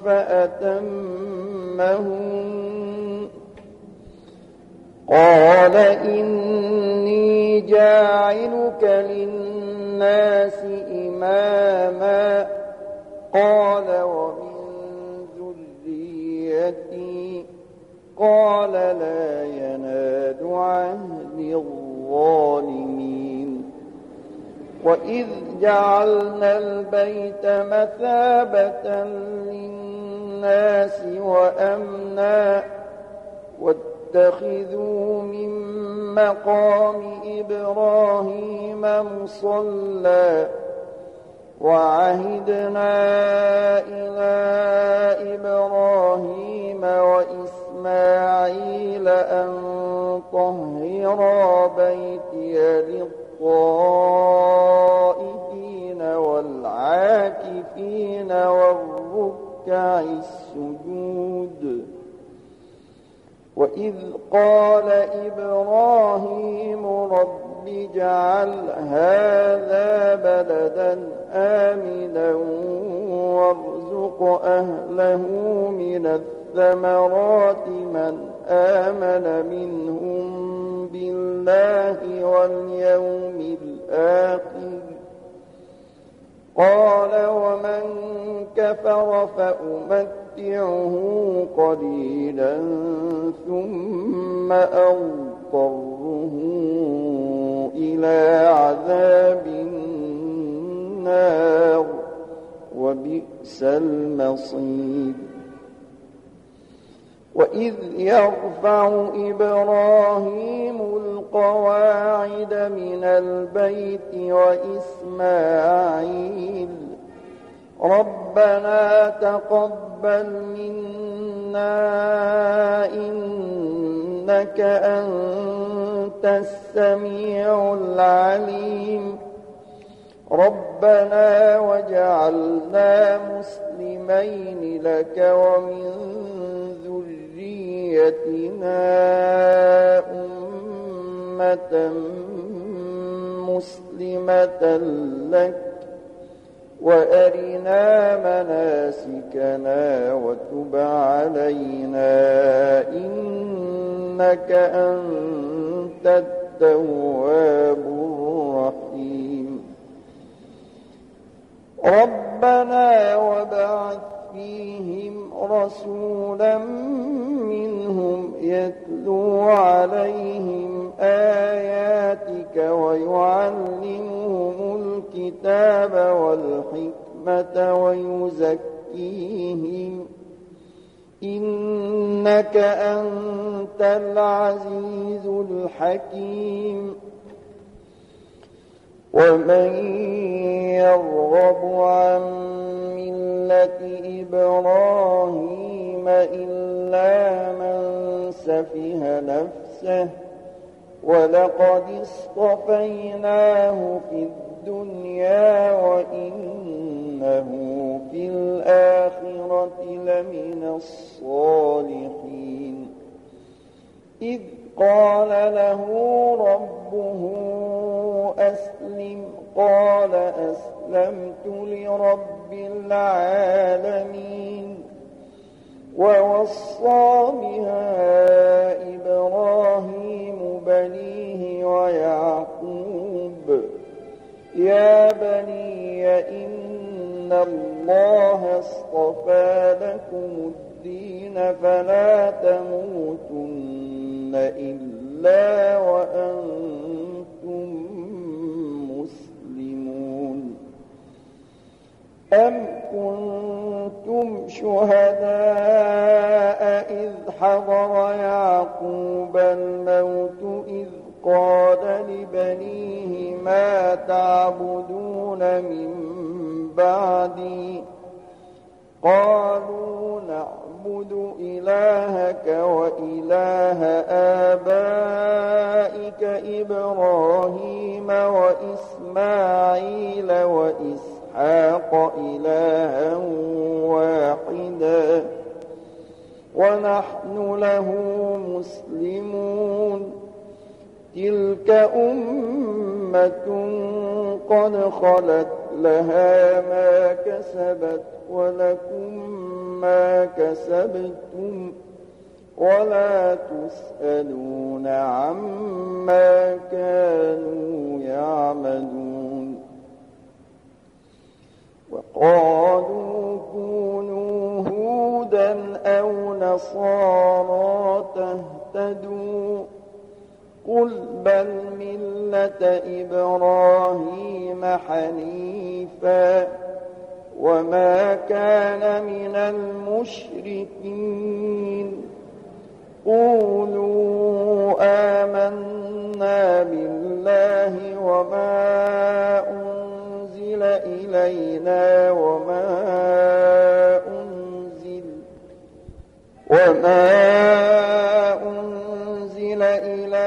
Speaker 1: فأتمهن قال قال إني جاعلك للناس إماما قال ومن ذريتي قال لا ينال عهد الظالمين وإذ جعلنا البيت مثابة للناس وأمنا واتخذوا من مقام إبراهيم مصلى وعهدنا إلى إبراهيم وإسماعيل أن طهرا بيتي للطائفين والعاكفين والركع السجود وإذ قال إبراهيم رب اجعل هذا بلدا آمنا وارزق أهله من الثمرات من آمن منهم بالله واليوم الآخر قال ومن كفر فأمتعه قليلا ثم أضطره إلى عذاب النار وبئس المصير وإذ يرفع إبراهيم القواعد من البيت وإسماعيل ربنا تقبل منا إنك أنت السميع العليم ربنا وجعلنا مسلمين لك ومن ذريتنا أمة مسلمة لك وأرنا مناسكنا وتب علينا إنك أنت التواب الرحيم ربنا وابعث فيهم رسولا منهم يتلو عليهم آياتك ويعلمهم الكتاب والحكمة ويزكيهم إنك أنت العزيز الحكيم ومن يرغب عن ملة إبراهيم إلا من سفه نفسه ولقد اصطفيناه في الدنيا وإنه في الآخرة لمن الصالحين إذ قال له ربه أسلم قال أسلمت لرب العالمين ووصى بها إبراهيم بنيه ويعقوب يا بني إن الله اصطفى لكم الدين فلا تموتن إلا وأنتم مسلمون أم كنتم شهداء إذ حضر يعقوب الموت إذ قال لبنيه ما تعبدون من بعدي قالوا نعبد إلهك وإله آبائك إبراهيم وإسماعيل وإسحاق إلها واحدا ونحن له مسلمون تلك أمة قد خلت لها ما كسبت ولكم ما كسبتم ولا تسألون عما كانوا يعملون وقالوا كونوا هودا أو نصارى تهتدوا قل بل ملة إبراهيم حنيفا وما كان من المشركين قولوا آمنا بالله وما أنزل إلينا وما أنزل إلى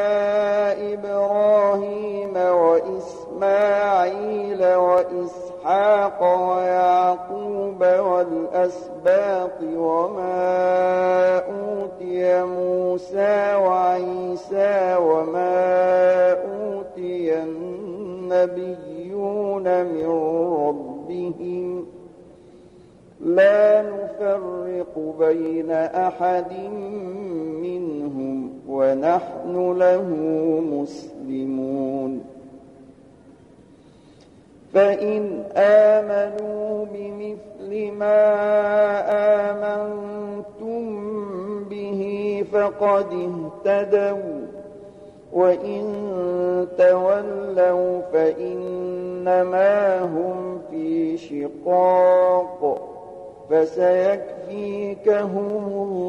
Speaker 1: إبراهيم وإسماعيل وإسحاق ويعقوب والأسباط وما أوتي موسى وعيسى وما أوتي النبيون من ربهم لا نفرق بين أحد منهم ونحن له مسلمون فإن آمنوا بمثل ما آمنتم به فقد اهتدوا وإن تولوا فإنما هم في شقاق فسيكفيكهم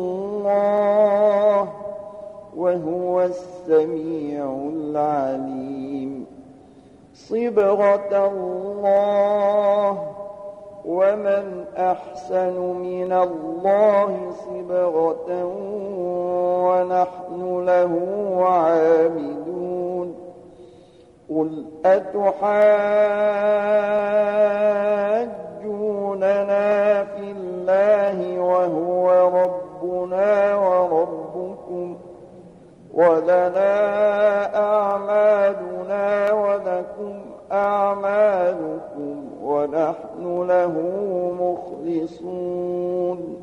Speaker 1: الله وهو السميع العليم صبغة الله ومن أحسن من الله صبغة ونحن له عابدون قل أتحاجوننا في الله وهو ربنا وربكم ولنا أعمالنا ولكم أعمالكم ونحن له مخلصون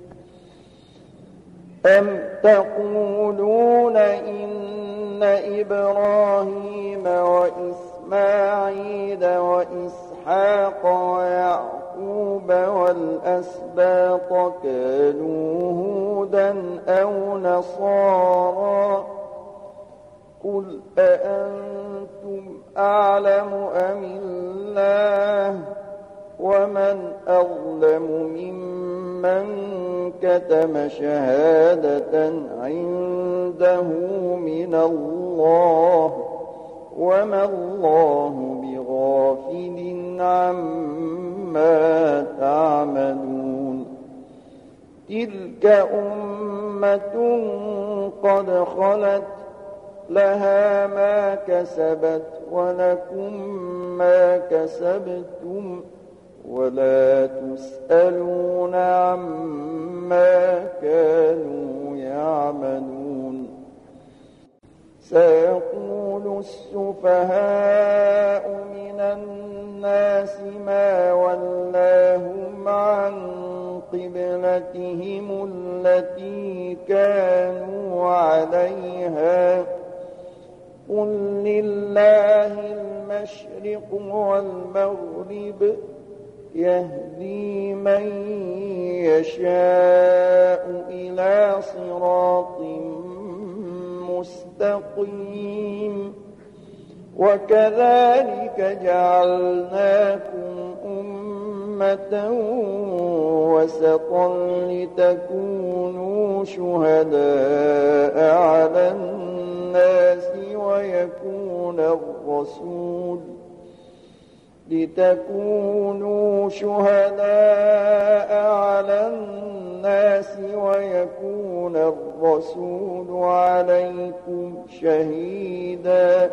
Speaker 1: أم تقولون إن إبراهيم وإسماعيل وإسحاق ويعقوب والأسباط كانوا هودا أو نصارى قل أأنتم أعلم أم الله ومن أظلم ممن كتم شهادة عنده من الله وما الله بغافل عما تعملون تلك أمة قد خلت لها ما كسبت ولكم ما كسبتم ولا تسألون عما كانوا يعملون سيقول السفهاء من الناس ما ولاهم عن قبلتهم التي كانوا عليها قل لله المشرق والمغرب يهدي من يشاء إلى صراط مستقيم وكذلك جعلناكم أمة وسطا لتكونوا شهداء على الناس ويكون الرسول عليكم شهيدا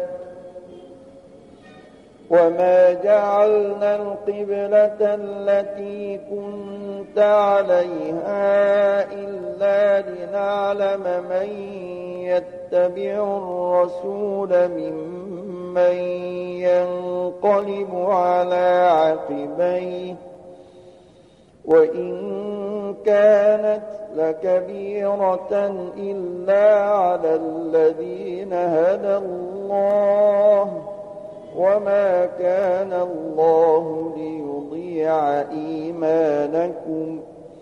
Speaker 1: وما جعلنا القبلة التي كنت عليها إلا لنعلم من يتبع الرسول ممن ينقلب على عقبيه وإن كانت لكبيرة إلا على الذين هدى الله وما كان الله ليضيع إيمانكم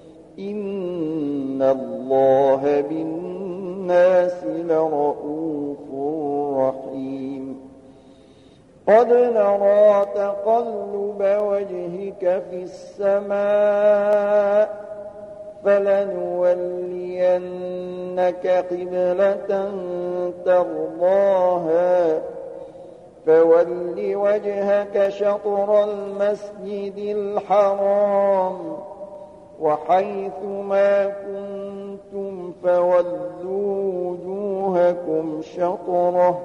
Speaker 1: إن الله بالناس لرءوف رحيم قد نرى تقلب وجهك في السماء فلنولينك قبلة ترضاها فول وجهك شطر المسجد الحرام وحيث ما كنتم فولوا وجوهكم شطره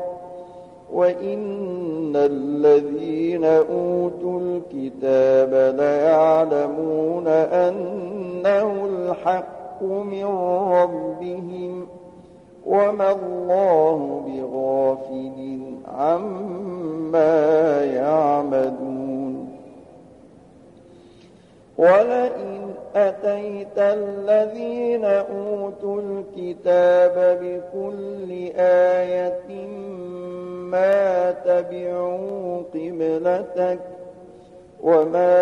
Speaker 1: وإن الذين أوتوا الكتاب ليعلمون أنه الحق من ربهم وما الله بغافل عما يعملون ولئن أتيت الذين أوتوا الكتاب بكل آية ما تبعوا قبلتك وما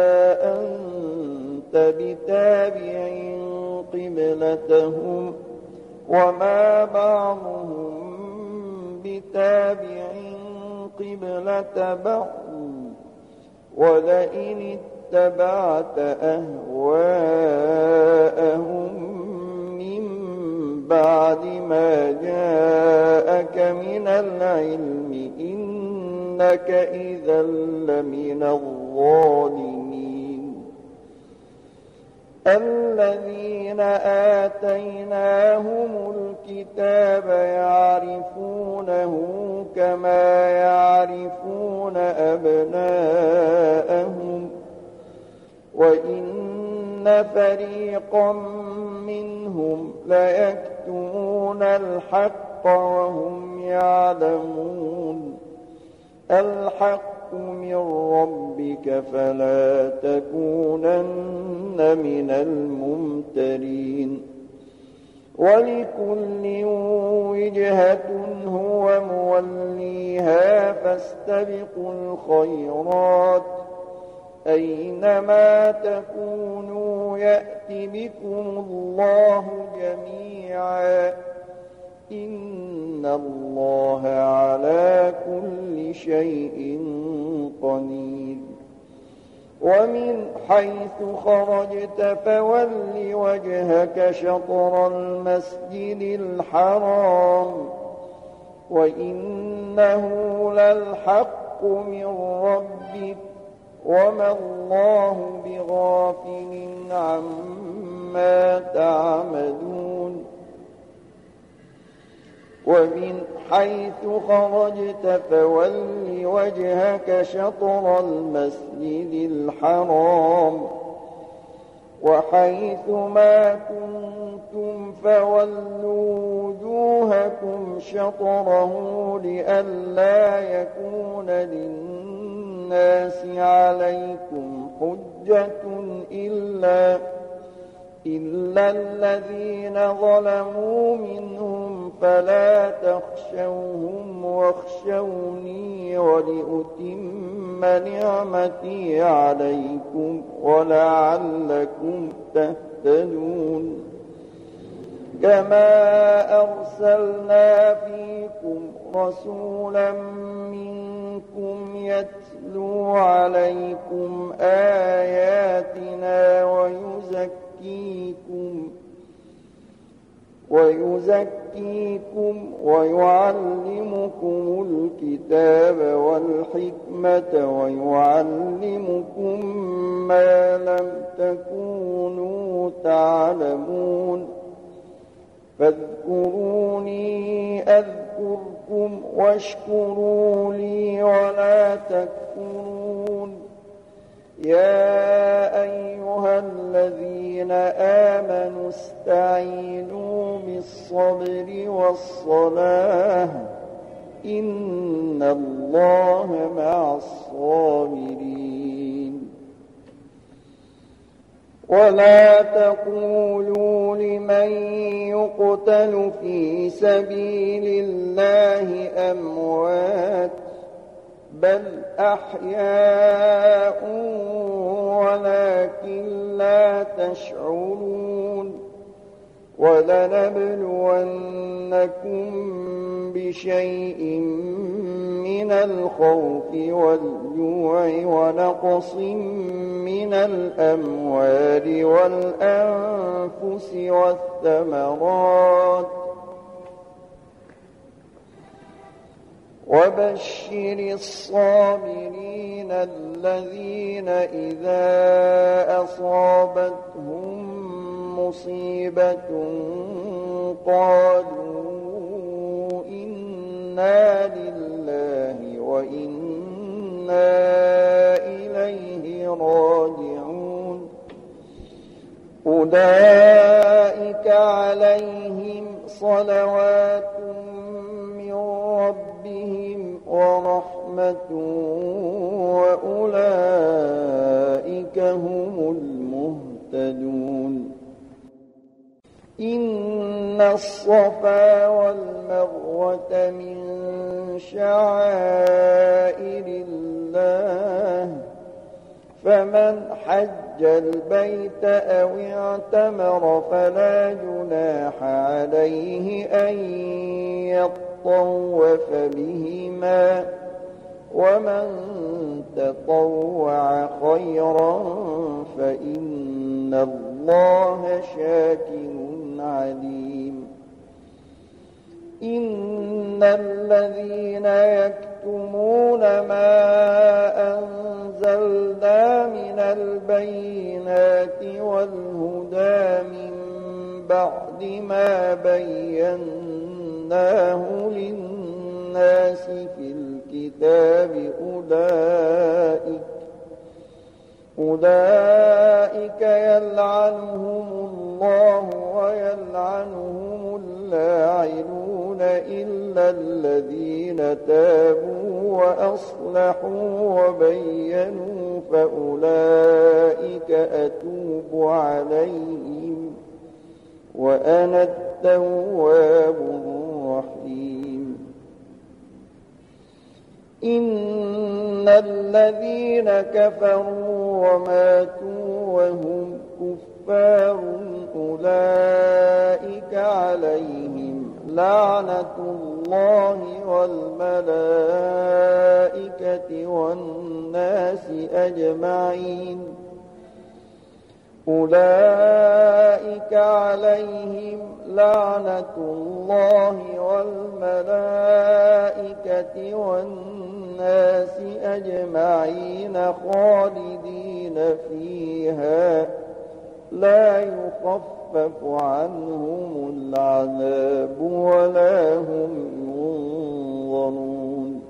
Speaker 1: أنت بتابع قبلتهم وما بعضهم بتابع قبلة بعض ولئن اتبعت أهواءهم من بعد ما جاءك من العلم إنك إذا لمن الظالمين الذين آتيناهم الكتاب يعرفونه كما يعرفون أبناءهم وإن فريقا منهم ليكتمون الحق وهم يعلمون الحق من ربك فلا تكونن من الممترين ولكل وجهة هو موليها فاستبقوا الخيرات أينما تكونوا يأت بكم الله جميعا إن الله على كل شيء قدير ومن حيث خرجت فول وجهك شطر المسجد الحرام وإنه للحق من ربك وما الله بغافل عما تعملون ومن حيث خرجت فول وجهك شطر المسجد الحرام وحيث ما كنتم فولوا وجوهكم شطره لئلا يكون للناس عليكم حجة إلا الذين ظلموا منهم فلا تخشوهم واخشوني ولأتم نعمتي عليكم ولعلكم تهتدون كما أرسلنا فيكم رسولا منكم يتلو عليكم آياتنا ويزكيكم ويعلمكم الكتاب والحكمة ويعلمكم ما لم تكونوا تعلمون فاذكروني أذكركم واشكروا لي ولا تكفرون يا أيها الذين آمنوا استعينوا بالصبر والصلاة إن الله مع الصابرين ولا تقولوا لمن يقتل في سبيل الله أموات بل أحياء ولكن لا تشعرون ولنبلونكم بشيء من الخوف والجوع ونقص من الأموال والأنفس والثمرات وبشر الصابرين الذين إذا أصابتهم مصيبة قالوا إنا لله وإنا إليه راجعون أولئك عليهم صلوات من ربهم ورحمة وأولئك هم المهتدون إن الصفا والمروة من شعائر الله فمن حج البيت أو اعتمر فلا جناح عليه أن يطوف بهما ومن تطوع خيرا فإن الله شاكر عليم إن الذين يكتمون ما أنزلنا من البينات والهدى من بعد ما بيناه للناس في الكتاب أولئك يلعنهم الله ويلعنهم اللاعنون إلا الذين تابوا وأصلحوا وبينوا فأولئك أتوب عليهم وأنا التواب الرحيم إن الذين كفروا وماتوا وهم كفار أولئك عليهم لعنة الله والملائكة والناس أجمعين أولئك عليهم لعنة الله والملائكة والناس أجمعين خالدين فيها لا يخفف عنهم العذاب ولا هم ينظرون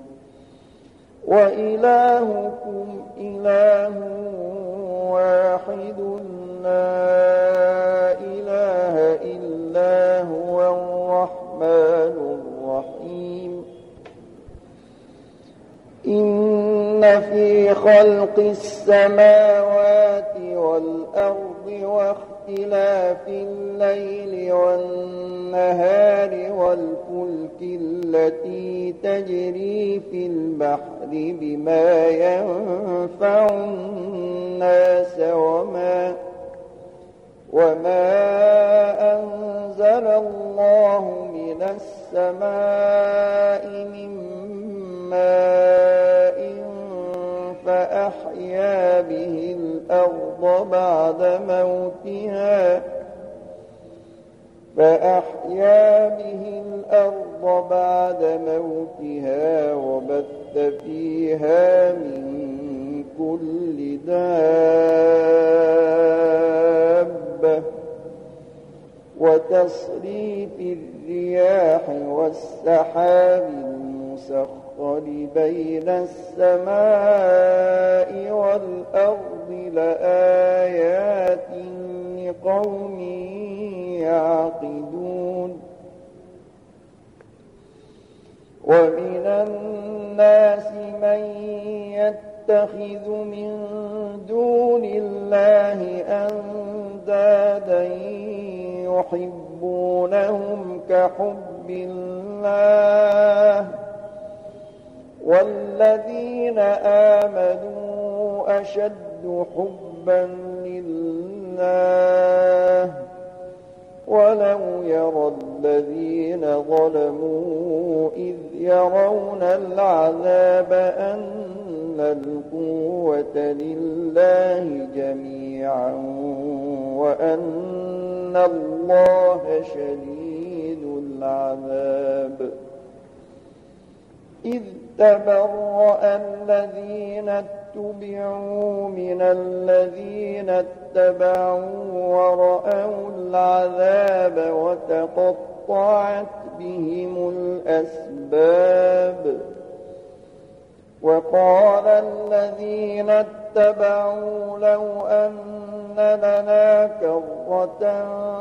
Speaker 1: وإلهكم إله واحد لا إله إلا هو الرحمن الرحيم إن في خلق السماوات والأرض واختلاف الليل والنهار والفلك التي تجري في البحر بما ينفع الناس وما أنزل الله من السماء من ماء فأحيا به الأرض بعد موتها وبث فيها من كل دابة وتصريف الرياح والسحاب المسخر بين السماء والأرض لآيات لقوم يعقلون ومن الناس من يتخذ من دون الله أندادا أندادا يحبونهم كحب الله والذين آمنوا أشد حبا لله ولو يرى الذين ظلموا إذ يرون العذاب أن القوة لله جميعا وأن الله شديد العذاب إذ تبرأ الذين اتبعوا من الذين اتبعوا ورأوا العذاب وتقطعت بهم الأسباب وقال الذين اتبعوا لو أن لنا كرة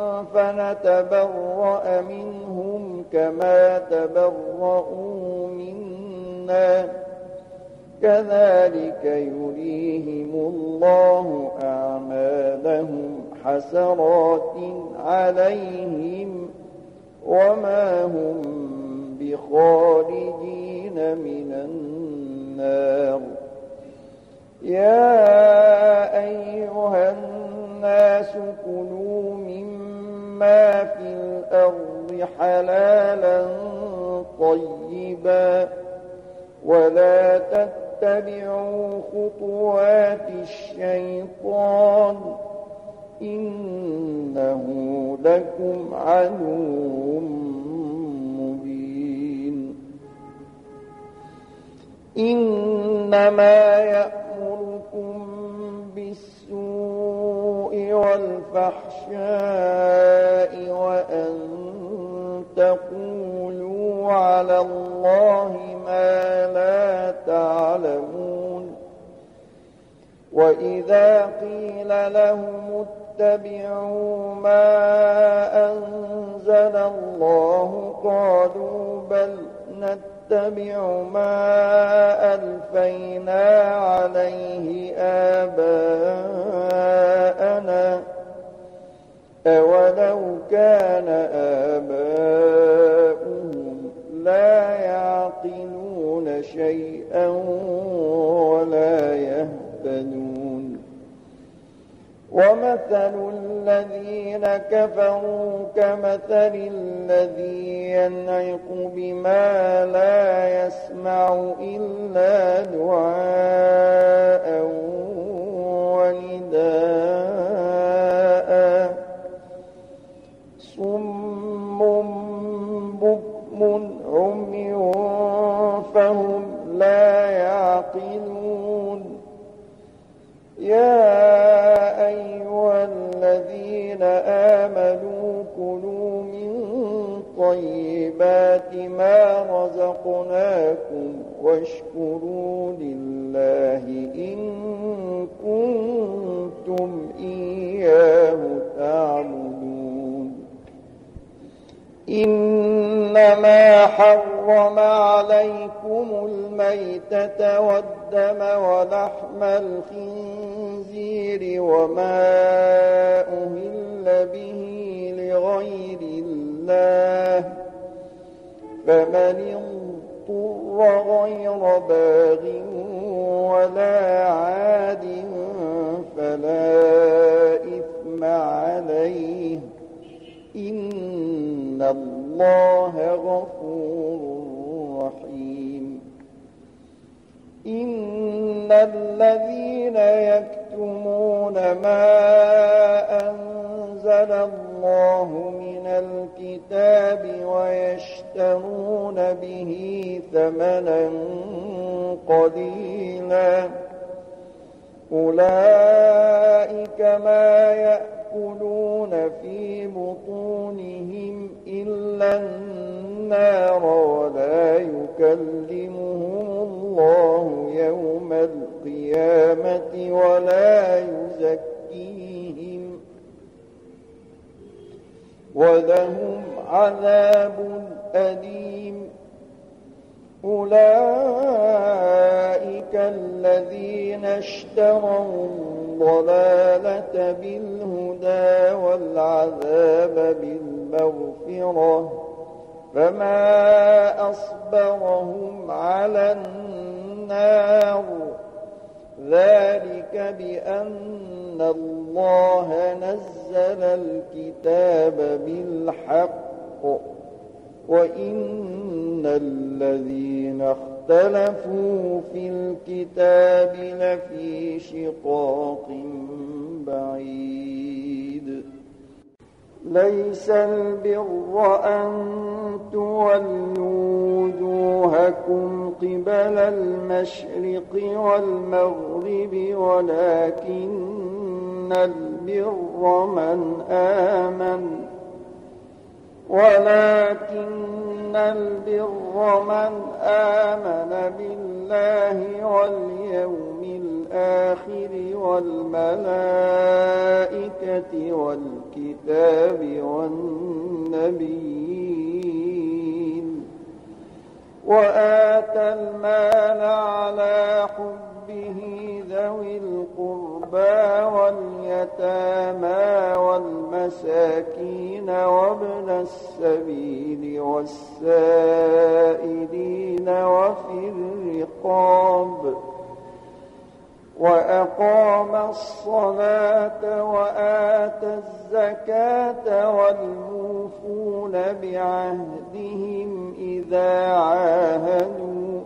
Speaker 1: فنتبرأ منهم كما تبرؤوا منا كذلك يريهم الله أعمالهم حسرات عليهم وما هم بخارجين من النار يا أيها الناس كلوا مما في الأرض حلالا طيبا ولا تتبعوا خطوات الشيطان إنه لكم عدو مبين إنما يأمركم بالسوء والفحشاء وأن تقولوا على الله ما لا تعلمون وإذا قيل لهم اتبعوا ما أنزل الله قالوا بل نتبع ما ألفينا عليه آباءنا أولو كان آباؤهم لا يعقلون شيئا ولا يهتدون ومثل الذين كفروا كمثل الذي ينعق بما لا يسمع إلا دعاء ونداء صم بكم عمي فهم لا يعقلون يا أيها الذين آمنوا كلوا من طيبات ما رزقناكم واشكروا لله إن كنتم إياه تعبدون إنما حرم عليكم الميتة والدم ولحم الخنزير وما أهل به لغير الله فمن اضطر غير باغ ولا عاد فلا إثم عليه إن الله غفور رحيم إن الذين يكتمون ما أنزل الله من الكتاب ويشترون به ثمنا قليلا أولئك ما يأكلون في بطونهم إلا النار ولا يكلمهم الله يوم القيامة ولا يزكيهم ولهم عذاب أليم أولئك الذين اشتروا الضلالة بالهدى بالهدى والعذاب بالمغفرة فما أصبرهم على النار ذلك بأن الله نزل الكتاب بالحق وإن الذين اختلفوا في الكتاب لفي شقاق بعيد ليس البر أن تولوا وجوهكم قبل المشرق والمغرب ولكن البر من آمن بالله واليوم الآخر والملائكة والكتاب والنبيين وآتى المال على حبه ذوي القربى واليتامى والمساكين وابن السبيل والسائلين وفي الرقاب وأقام الصلاة وآتى الزكاة والموفون بعهدهم إذا عاهدوا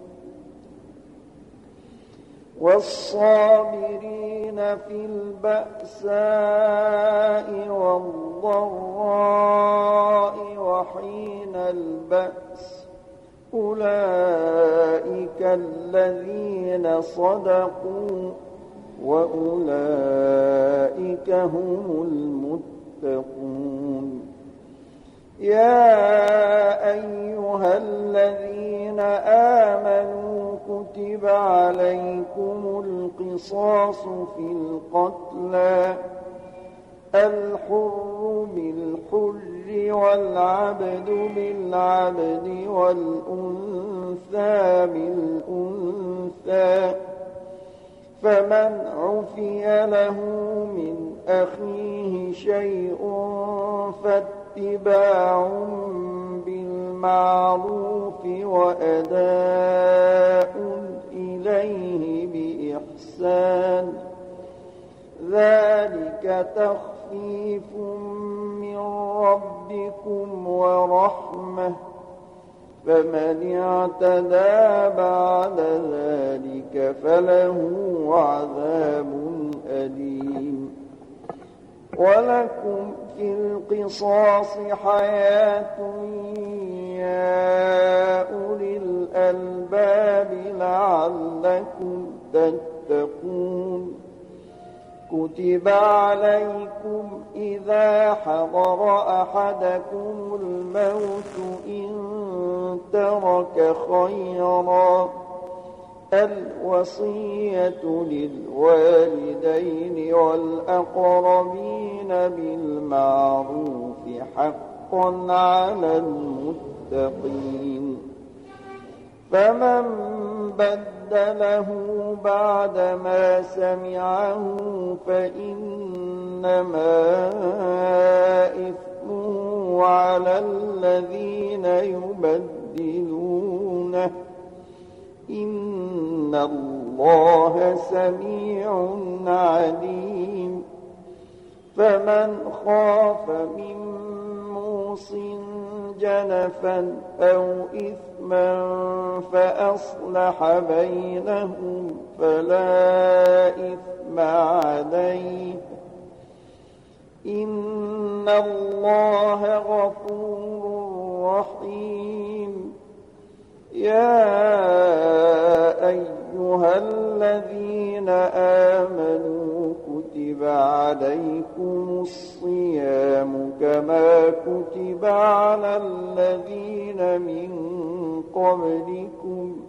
Speaker 1: والصابرين في البأساء والضراء وحين البأس أولئك الذين صدقوا وأولئك هم المتقون يا أيها الذين آمنوا كتب عليكم القصاص في القتلى الحر بالحر والعبد بالعبد والأنثى بالأنثى فمن عفي له من أخيه شيء فاتباع بالمعروف وأداء إليه بإحسان ذلك تخفيف من ربكم ورحمة فمن اعتدى بعد ذلك فله عذاب أليم ولكم في القصاص حياة يا أولي الألباب لعلكم تتقون كتب عليكم إذا حضر أحدكم الموت إن ترك خيرا الوصية للوالدين والأقربين بالمعروف حقا على المتقين فمن بدله بعدما سمعه فإنما إثمه على الذين يبدلونه إن الله سميع عليم فمن خاف من موصٍ جنفا أو إثما فأصلح بينهم فلا إثم عليه إن الله غفور رحيم يا أيها الذين آمنوا كتب عليكم الصيام كما كتب على الذين من قبلكم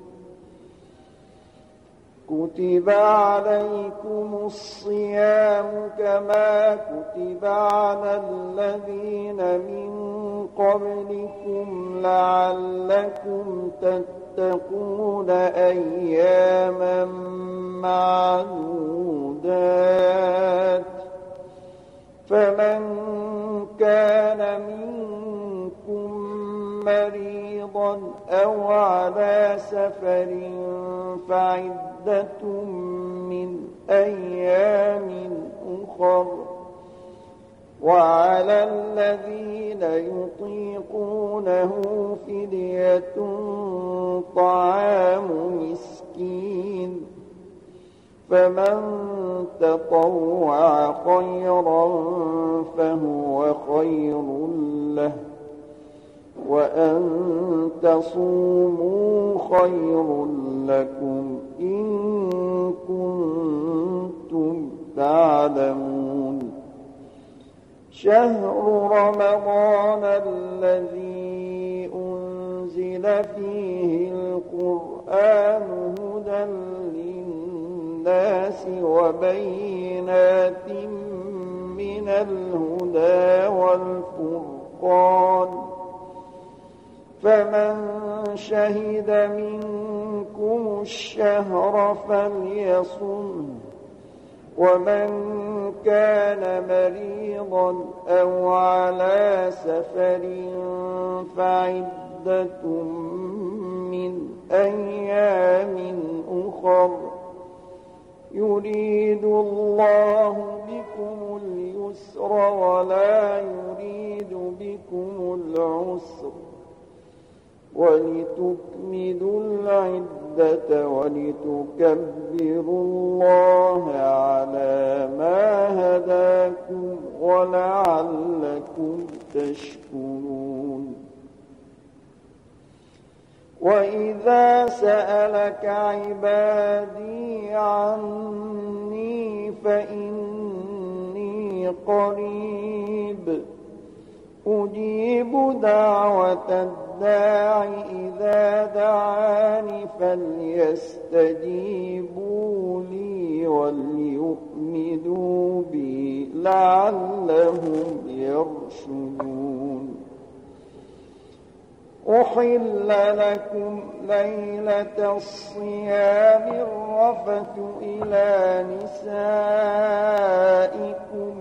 Speaker 1: كتب عليكم الصيام كما كتب على الذين من قبلكم لعلكم تتقون أياما معدودات فمن كان منكم مريضا أو على سفر فعدة من أيام أخر وعلى الذين يطيقونه فدية طعام مسكين فمن تطوع خيرا فهو خير له وأن تصوموا خير لكم إن كنتم تعلمون شهر رمضان الذي أنزل فيه القرآن هدى للناس وبينات من الهدى والفرقان فمن شهد منكم الشهر فليصمه ومن كان مريضا أو على سفر فعدة من أيام أخر يريد الله بكم اليسر ولا يريد بكم العسر ولتكملوا العدة ولتكبروا الله على ما هداكم ولعلكم تشكرون وإذا سألك عبادي عني فإني قريب أجيب دعوة الداع إذا دعاني فليستجيبوا لي وليؤمنوا بي لعلهم يرشدون أحل لكم ليلة الصيام الرفث إلى نسائكم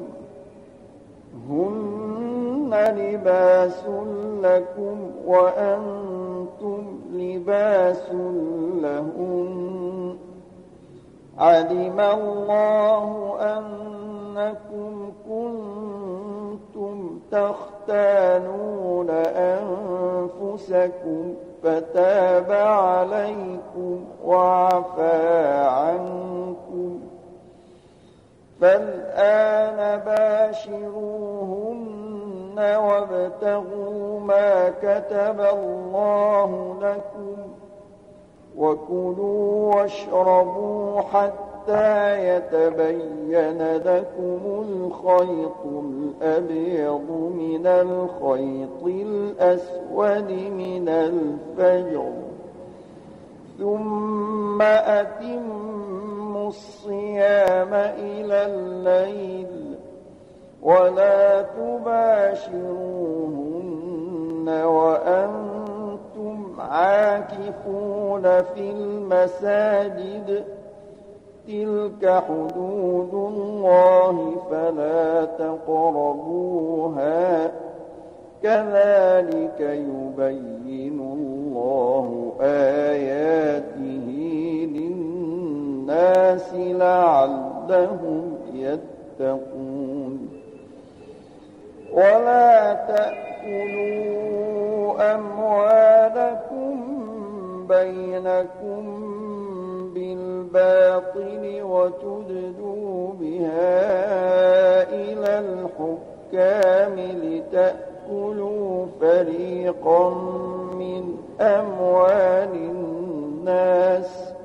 Speaker 1: هن لباس لكم وأنتم لباس لهن علم الله أنكم كنتم تختانون أنفسكم فتاب عليكم وعفى عنكم فالآن باشروهن وابتغوا ما كتب الله لكم وكلوا واشربوا حتى يتبين لكم الخيط الأبيض من الخيط الأسود من الفجر ثم أتموا الصيام إلى الليل ولا تباشروهن وأنتم عاكفون في المساجد تلك حدود الله فلا تقربوها كذلك يبين الله آياته للناس لعلهم يتقون ولا تأكلوا أموالكم بينكم بالباطل وتدلوا بها إلى الحكام لتأكلوا فريقا من أموال الناس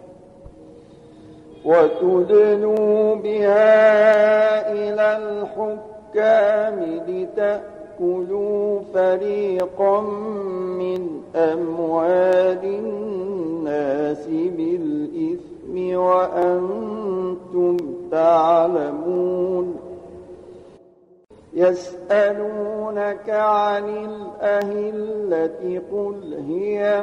Speaker 1: وتدلوا بها إلى الحكام لتأكلوا فريقا من أموال الناس بالإثم وأنتم تعلمون يسألونك عن الأهلة قل هي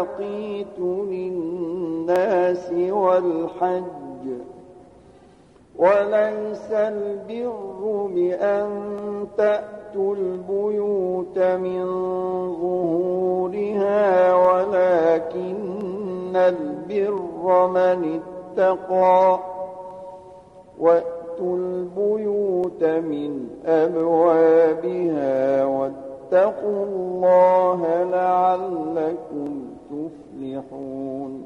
Speaker 1: مواقيت للناس والحج وليس البر بأن تأتوا البيوت من ظهورها ولكن البر من اتقى وأتوا البيوت من أبوابها واتقوا الله لعلكم تفلحون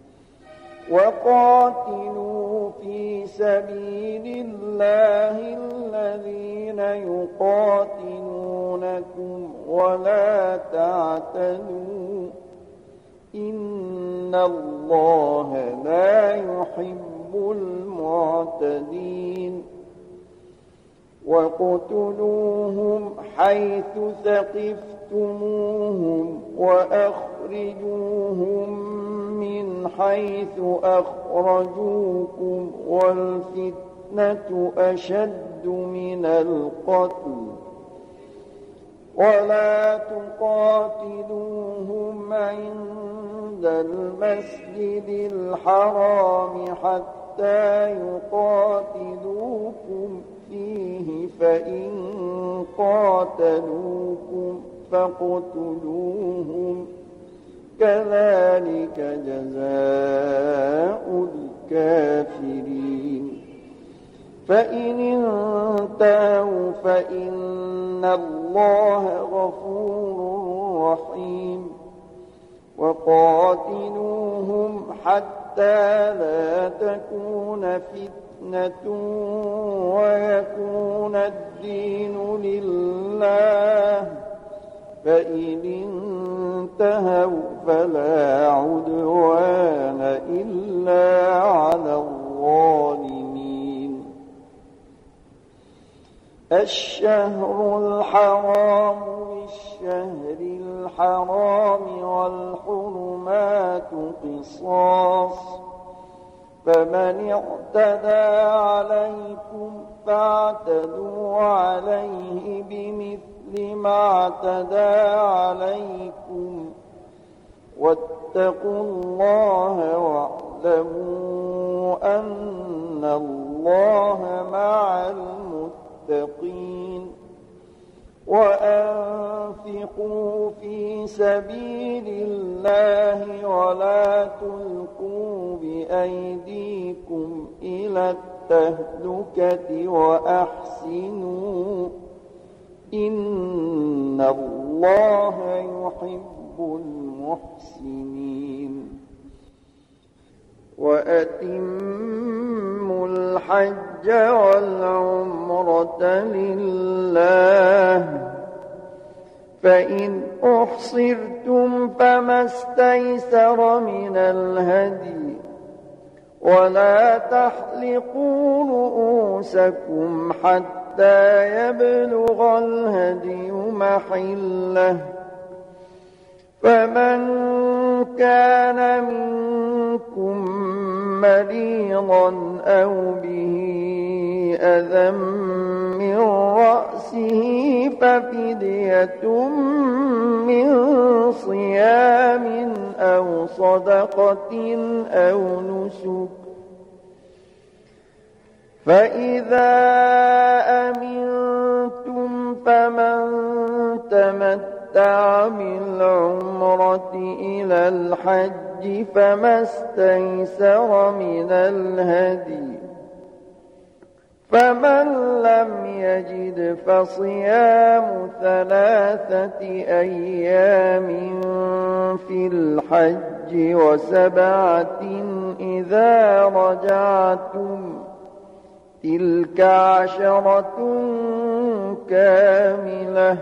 Speaker 1: وقاتلوا في سبيل الله الذين يقاتلونكم ولا تعتدوا إن الله لا يحب المعتدين وَاقْتُلُوهُمْ حَيْثُ ثَقِفْتُمُوهُمْ وَأَخْرِجُوهُمْ مِنْ حَيْثُ أَخْرَجُوكُمْ وَالْفِتْنَةُ أَشَدُّ مِنَ الْقَتْلِ وَلَا تُقَاتِلُوهُمْ عِندَ الْمَسْجِدِ الْحَرَامِ حَتَّى يُقَاتِلُوكُمْ فيه فإن قاتلوكم فاقتلوهم كذلك جزاء الكافرين فإن انتهوا فإن الله غفور رحيم وقاتلوهم حتى لا تكون فتنة ويكون الدين لله فإن انتهوا فلا عدوان إلا على الظالمين الشهر الحرام بالشهر الحرام والحرمات قصاص فمن اعتدى عليكم فاعتدوا عليه بمثل ما اعتدى عليكم واتقوا الله واعلموا أن الله مع المتقين وأنفقوا في سبيل الله ولا تلقوا بأيديكم إلى التهلكة وأحسنوا إن الله يحب المحسنين وأتموا الحج والعمرة لله فإن أحصرتم فما استيسر من الهدي ولا تحلقوا رؤوسكم حتى يبلغ الهدي محله فمن كان منكم مريضا أو به أذى من رأسه ففدية من صيام أو صدقة أو نسك فإذا أمنتم فمن تمتع بالعمرة إلى الحج فما استيسر من الهدي فمن لم يجد فصيام 3 أيام في الحج و7 إذا رجعتم تلك 10 كاملة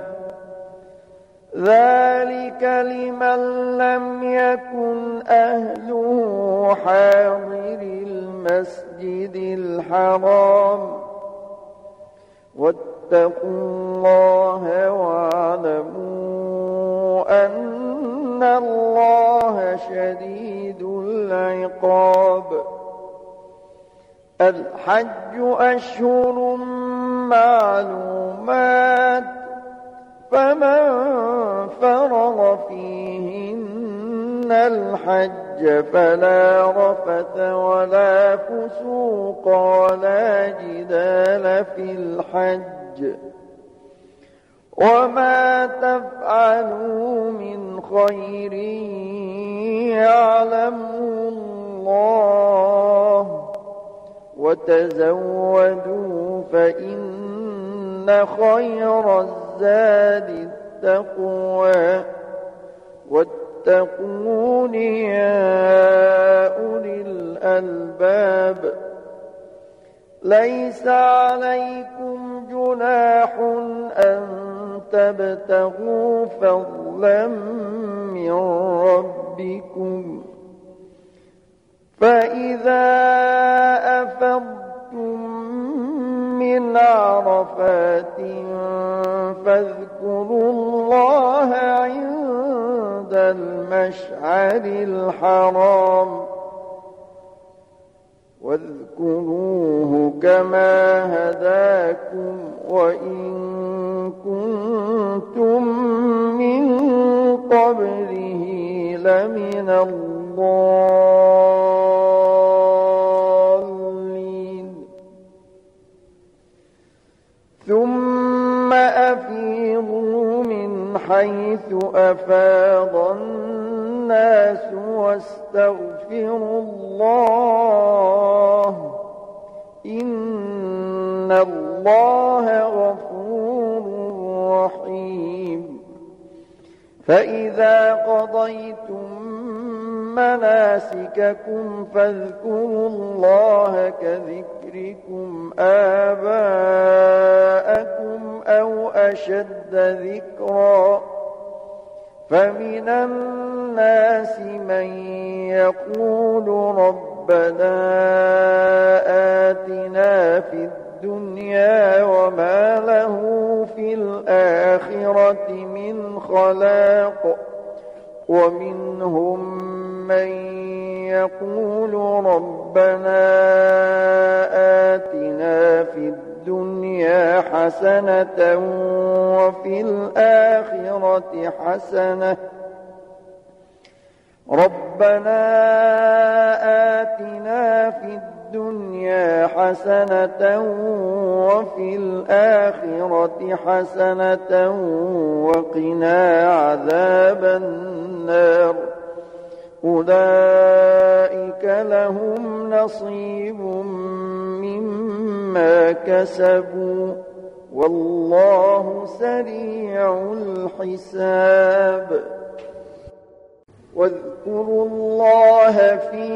Speaker 1: ذلك لمن لم يكن أهله حاضر المسجد الحرام واتقوا الله واعلموا أن الله شديد العقاب الحج أشهر معلومات فمن فرض فيهن الحج فلا رفث ولا فسوق ولا جدال في الحج وما تفعلوا من خير يعلمه الله وتزودوا فإن خير الزاد التقوى واتقون يا أولي الألباب ليس عليكم جناح أن تبتغوا فضلا من ربكم فإذا أفضتم من عرفات فاذكروا الله عند المشعر الحرام واذكروه كما هداكم وإن كنتم من قبله لمن الضالين ثم أفيضوا من حيث أفاض الناس واستغفروا الله إن الله غفور رحيم فإذا قضيتم مناسككم فاذكروا الله كذكركم آباءكم أو أشد ذكرا فمن الناس من يقول ربنا آتنا في الدنيا وما له في الآخرة من خلاق ومنهم من يقول ربنا آتنا في الدنيا حسنة وفي الآخرة حسنة ربنا آتنا في الدنيا حسنة وفي الآخرة حسنة وقنا عذاب النار أولئك لهم نصيب مما كسبوا والله سريع الحساب واذكروا الله في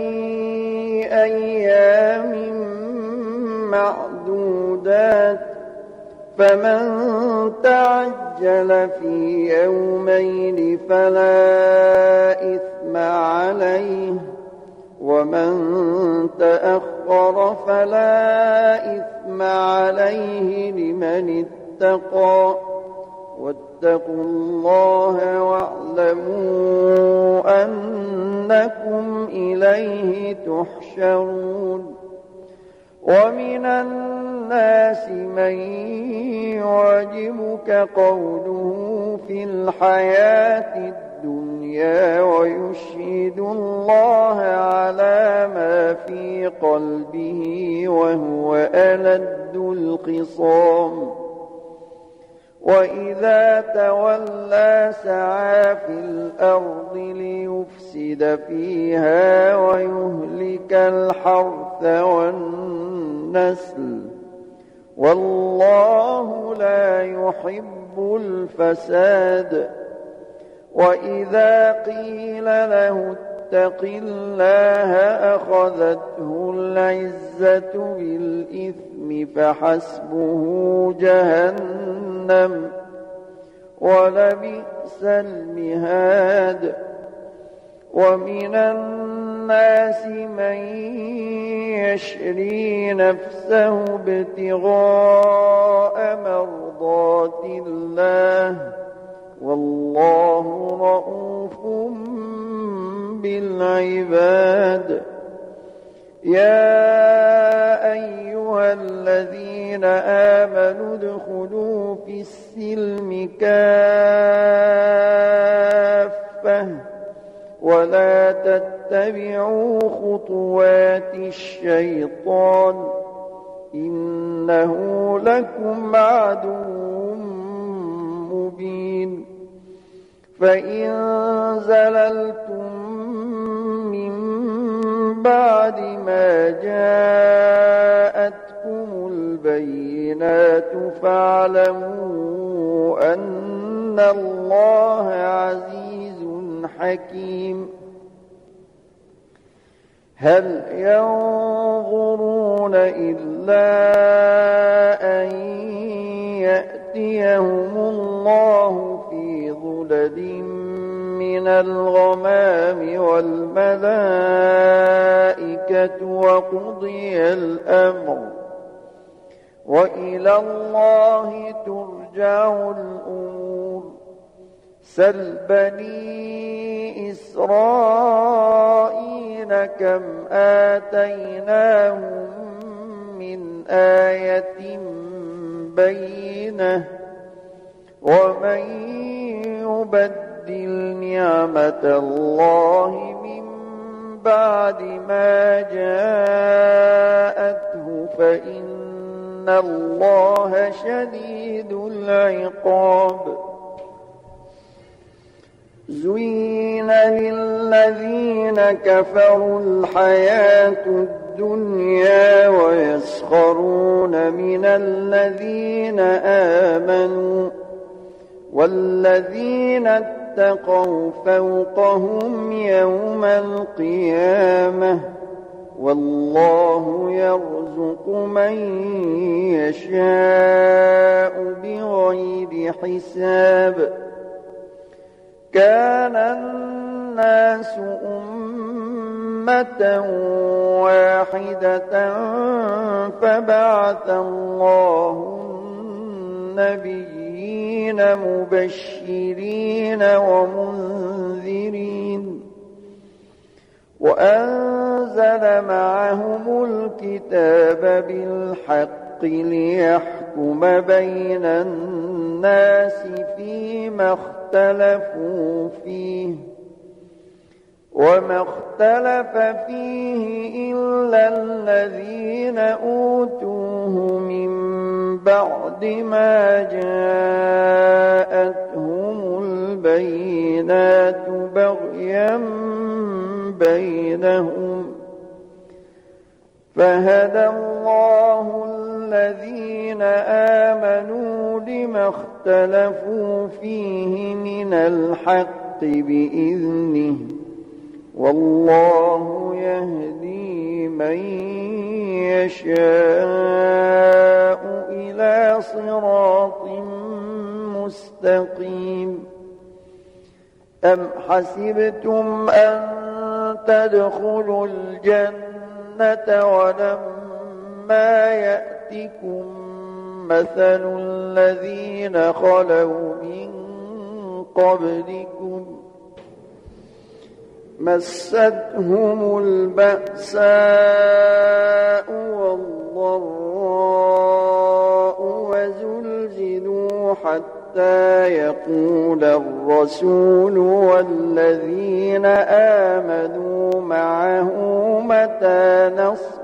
Speaker 1: أيام معدودات فمن تعجل في يومين فلا إثم عليه ومن تأخر فلا إثم عليه لمن اتقى واتقوا الله واعلموا أنكم إليه تحشرون ومن الناس من يعجبك قوله في الحياة الدنيا ويشهد الله على ما في قلبه وهو ألد الخصام وإذا تولى سعى في الأرض ليفسد فيها ويهلك الحرث والنسل والله لا يحب الفساد وإذا قيل له اتق الله أخذته العزة بالإثم فحسبه جهنم ولبئس المهاد ومن الناس من يشري نفسه ابتغاء مرضات الله والله رؤوف بالعباد يا أيها الذين آمنوا ادخلوا في السلم كافة ولا تتبعوا خطوات الشيطان إنه لكم عدو مبين فإن زللتم من بعد ما جاءتكم البينات فاعلموا أن الله عزيز حكيم هل ينظرون إلا أن يأتيهم الله في ظلل من الغمام والملائكة وقضي الأمر وإلى الله ترجع الأمور سل بني إسرائيل كم آتيناهم من آية بينة ومن يبدل نعمة الله من بعد ما جاءته فإن الله شديد العقاب زين للذين كفروا الحياة الدنيا ويسخرون من الذين آمنوا والذين اتقوا فوقهم يوم القيامة والله يرزق من يشاء بغير حساب كان الناس أمة واحدة فبعث الله النبيين مبشرين ومنذرين وأنزل معهم الكتاب بالحق ليحكم بين الناس فيما اختلفوا فيه وما اختلف فيه إلا الذين أوتوه من بعد ما جاءتهم البينات بغيا بينهم فهدى الله الذين آمنوا لما اختلفوا فيه من الحق بإذنه والله يهدي من يشاء إلى صراط مستقيم أم حسبتم أن تدخلوا الجنة ولما يأتكم مثل الذين خلوا من قبلكم مستهم البأساء والضراء وزلزلوا حتى يقول الرسول والذين آمنوا معه متى نصر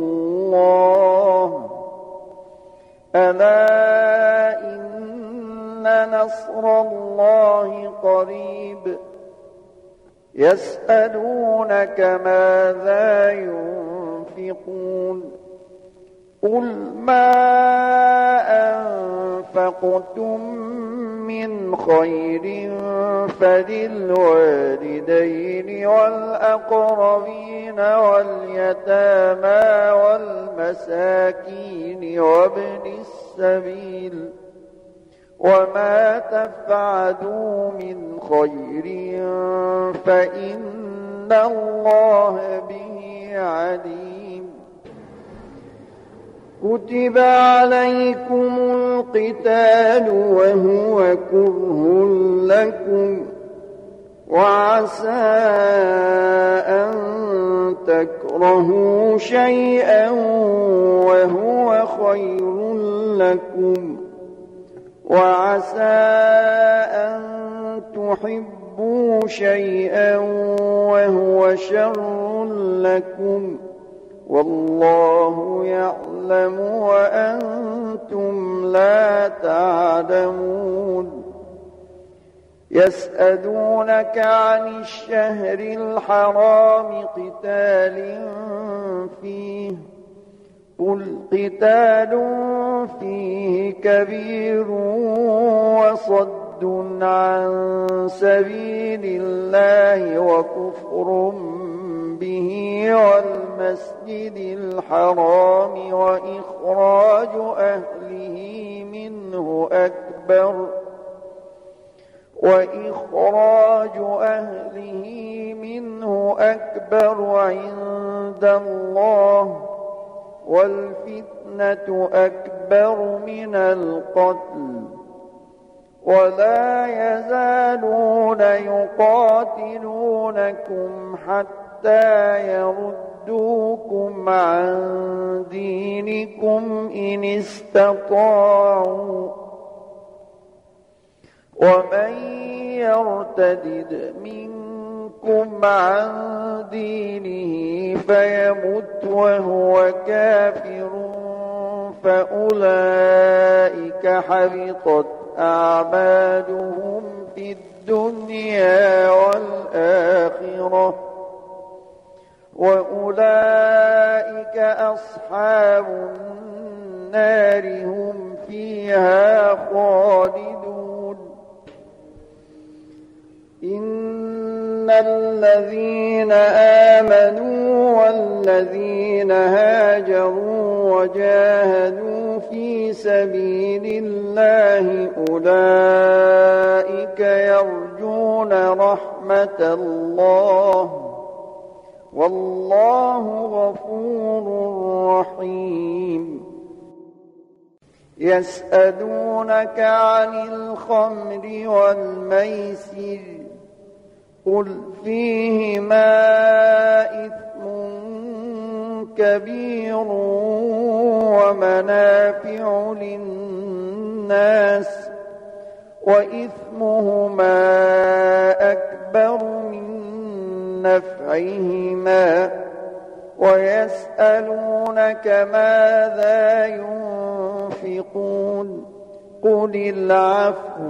Speaker 1: الله ألا إن نصر الله قريب يسألونك ماذا ينفقون قل ما أنفقتم من خير فللوالدين والأقربين واليتامى والمساكين وابن السبيل وما تفعلوا من خير فإن الله به عليم كتب عليكم القتال وهو كره لكم وعسى أن تكرهوا شيئا وهو خير لكم وعسى أن تحبوا شيئا وهو شر لكم والله يعلم وأنتم لا تعلمون يسألونك عن الشهر الحرام قتال فيه قل قتال فيه كبير وصد عن سبيل الله وكفر به والمسجد الحرام وإخراج أهله منه أكبر عند الله والفتنة أكبر من القتل ولا يزالون يقاتلونكم حتى يردوكم عن دينكم إن استطاعوا ومن يرتد منكم عن دينه فيمت وهو كافر فأولئك حبطت أعمالهم في الدنيا والآخرة وأولئك أصحاب النار هم فيها خالدون إن الذين آمنوا والذين هاجروا وجاهدوا في سبيل الله أولئك يرجون رحمة الله والله غفور رحيم يسألونك عن الخمر والميسر قل فيهما إثم كبير ومنافع للناس وإثمهما أكبر من نفعهما ويسألونك ماذا ينفقون قل العفو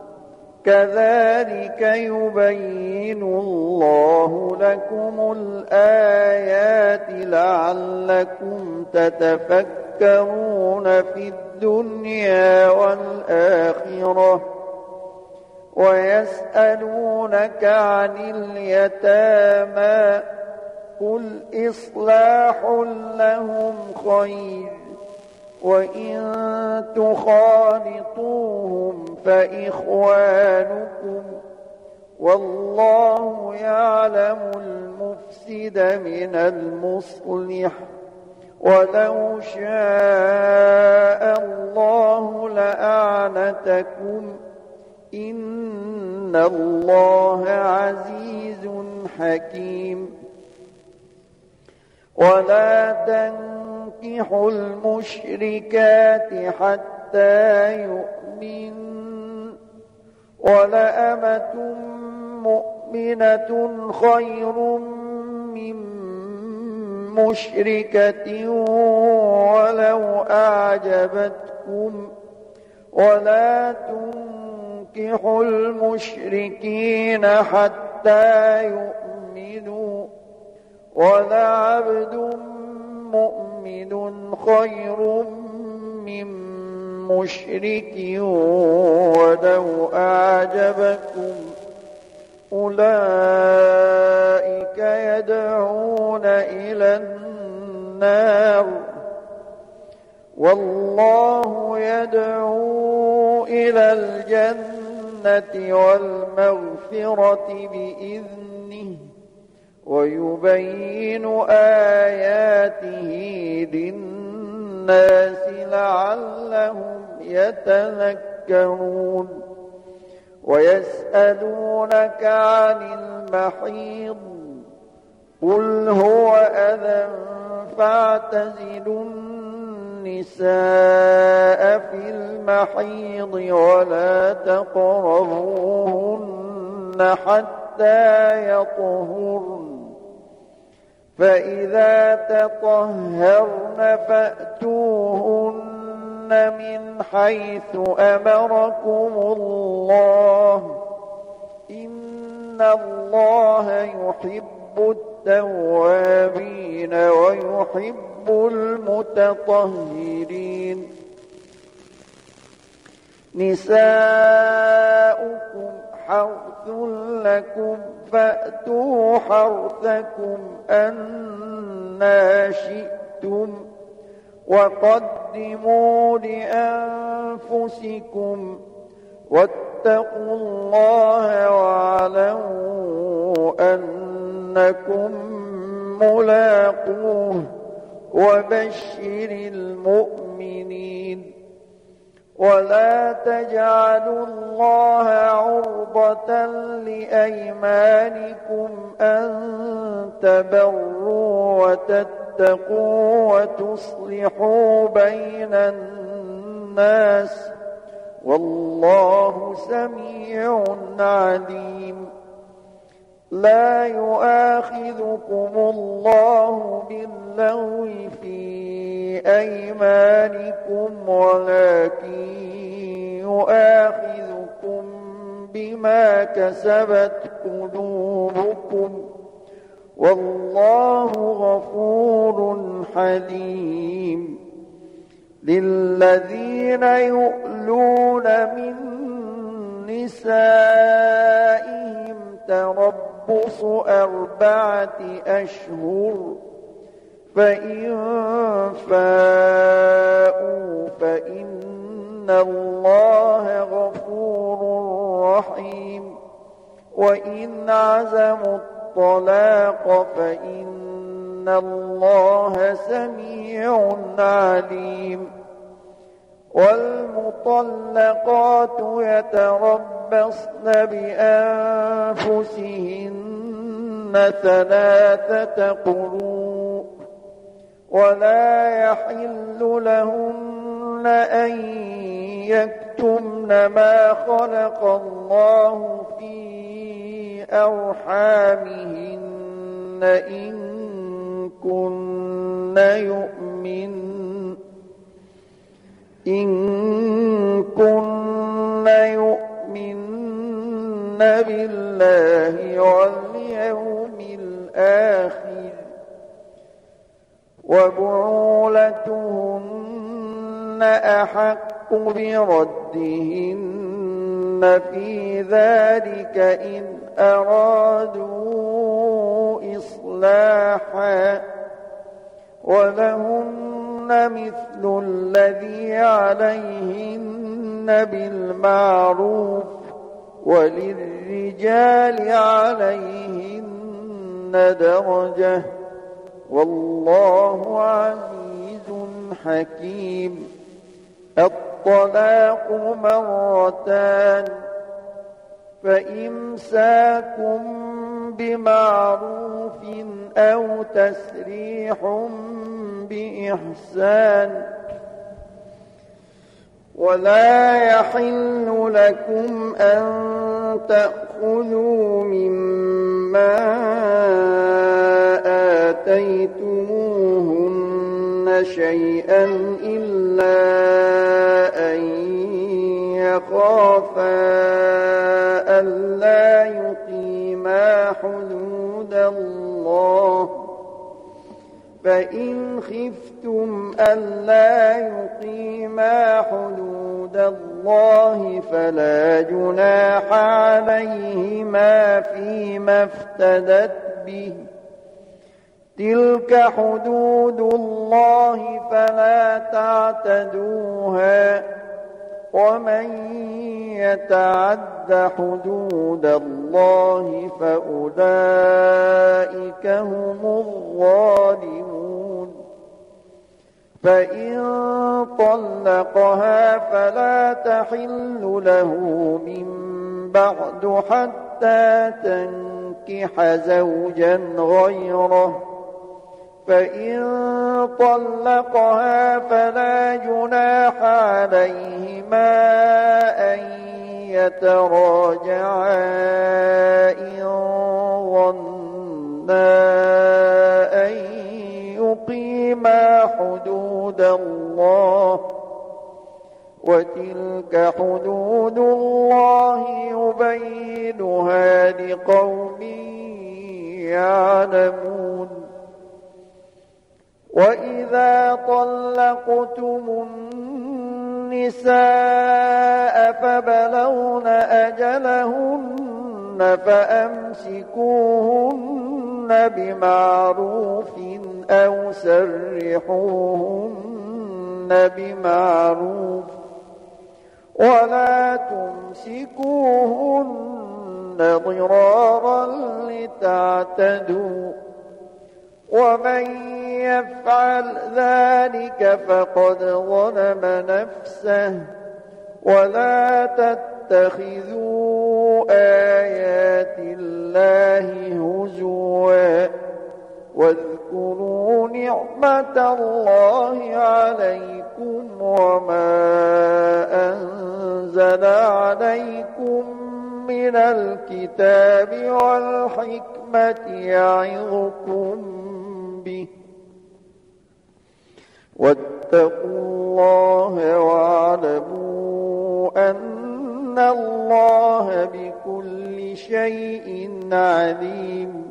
Speaker 1: كذلك يبين الله لكم الآيات لعلكم تتفكرون في الدنيا والآخرة ويسألونك عن اليتامى قل إصلاح لهم خير وإن تخالطوهم فإخوانكم والله يعلم المفسد من المصلح ولو شاء الله لأعنتكم إن الله عزيز حكيم ولا تنكحوا المشركات حتى يؤمن ولأمة مؤمنة خير من مشركة ولو أعجبتكم ولا تنكحوا المشركين حتى يؤمنوا ولعبد مؤمن خير من مشرك ولو أعجبكم أولئك يدعون إلى النار والله يدعو إلى الجنة والمغفرة بإذنه ويبين آياته للناس لعلهم يتذكرون ويسألونك عن المحيض قل هو أذى فاعتزلوا النساء في المحيض ولا تقربوهن حتى حتى يطهرن فإذا تطهرن فأتوهن من حيث أمركم الله إن الله يحب التوابين ويحب المتطهرين نساؤكم حرث لكم فأتوا حرثكم أنى شئتم وقدموا لأنفسكم واتقوا الله واعلموا أنكم ملاقوه وبشر المؤمنين ولا تجعلوا الله عرضة لأيمانكم أن تبروا وتتقوا وتصلحوا بين الناس والله سميع عليم لا يؤاخذكم الله باللغو في أيمانكم ولكن يؤاخذكم بما كسبت قلوبكم والله غفور حليم للذين يؤلون من نسائهم تربص 4 أشهر فإن فاءوا فإن الله غفور رحيم وإن عزموا الطلاق فإن الله سميع عليم والمطلقات يتربصن بأنفسهن 3 قروء ولا يحل لهن أن يكتمن ما خلق الله في أرحامهن إن كن يؤمن بالله واليوم الآخر وبعولتهن أحق بردهن في ذلك إن أرادوا إصلاحا ولهن مثل الذي عليهن بالمعروف وللرجال عليهن درجة والله عزيز حكيم الطلاق 2 فإمساك بمعروف أو تسريح بإحسان ولا يحل لكم أن تأخذوا مما آتيتموهن شيئا إلا أن يخافا ألا يقيما حدود الله فإن خفتم ألا يقيما حدود الله فلا جناح عليهما فيما افتدت به تلك حدود الله فلا تعتدوها ومن يتعد حدود الله فأولئك هم الظالمون فإن طلقها فلا تحل له من بعد حتى تنكح زوجا غيره فإن طلقها فلا جناح عليهما أن يتراجعا إن ظنا أن يقيما حدود الله وتلك حدود الله يبينها لقوم يعلمون وإذا طلقتم النساء فبلغن أجلهن فأمسكوهن بمعروف أو سرحوهن بمعروف ولا تمسكوهن ضرارا لتعتدوا ومن يفعل ذلك فقد ظلم نفسه ولا تتخذوا آيات الله هزوا واذكروا نعمة الله عليكم وما أنزل عليكم من الكتاب والحكمة يعظكم به واتقوا الله واعلموا أن الله بكل شيء عليم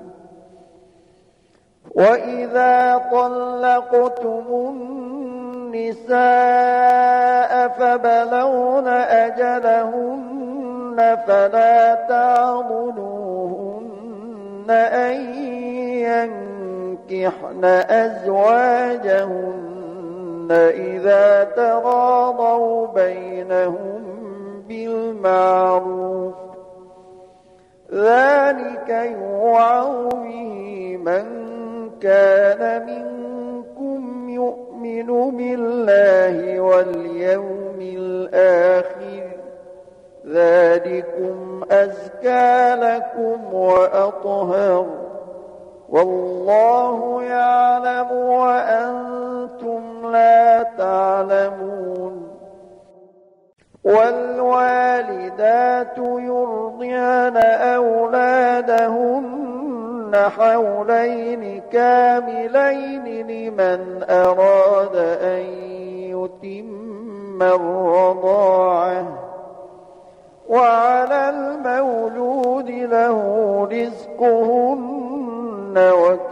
Speaker 1: وإذا طلقتم النساء فبلغن أجلهن فلا تعضلوهن أن ينكحن أزواجهن إذا تراضوا بينهم بالمعروف ذلك يوعظ به من كان منكم يؤمن بالله واليوم الآخر ذلكم أزكى لكم وأطهر والله يعلم وأنتم لا تعلمون والوالدات يرضعن أولادهن حولين كاملين لمن أراد أن يتم الرضاعة وعلى المولود له رزقهن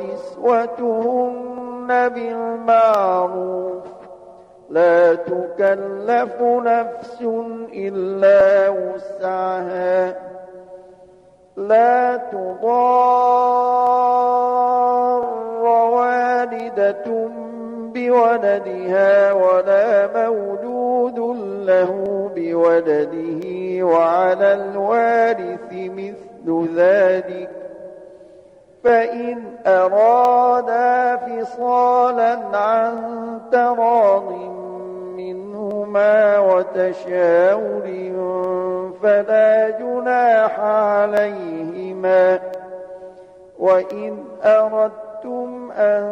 Speaker 1: وكسوتهن بالمعروف لا تكلف نفس إلا وسعها لا تضار والدة بولدها ولا مولود له بولده وعلى الوارث مثل ذلك فإن أرادا فصالا عن تراض منهما وتشاور فلا جناح عليهما وإن أردتم أن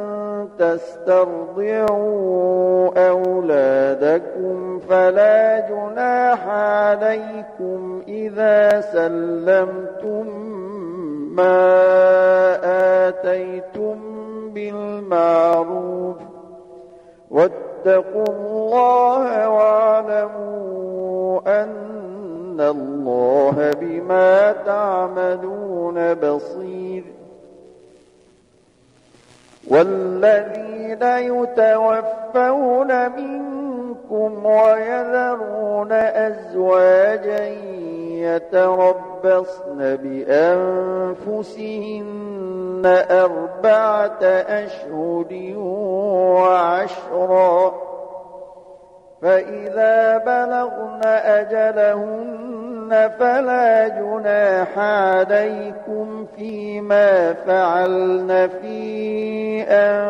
Speaker 1: تسترضعوا أولادكم فلا جناح عليكم إذا سلمتم ما آتيتم بالمعروف واتقوا الله واعلموا أن الله بما تعملون بصير والذين يتوفون منكم ويذرون أزواجا يتربصن بأنفسهن 4 أشهر وعشرا فإذا بلغن أجلهن فلا جناح عليكم فيما فعلن في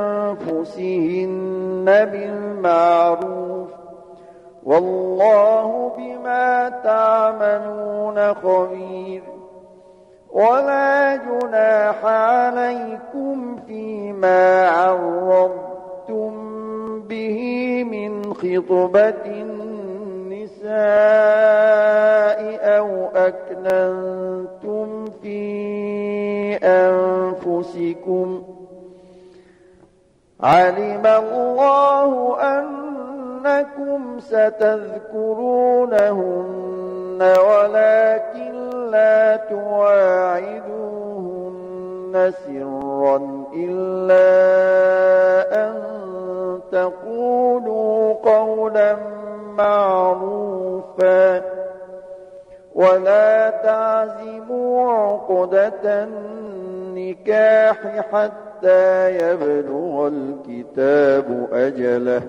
Speaker 1: أنفسهن بالمعروف والله بما تعملون خبير ولا جناح عليكم فيما عرضتم به من خطبة النساء أو أكننتم في أنفسكم علم الله أنكم ستذكرونهن ولكن لا تواعدوهن سرا إلا أن تقولوا قولا معروفا ولا تعزموا عقدة النكاح حتى يبلغ الكتاب أجله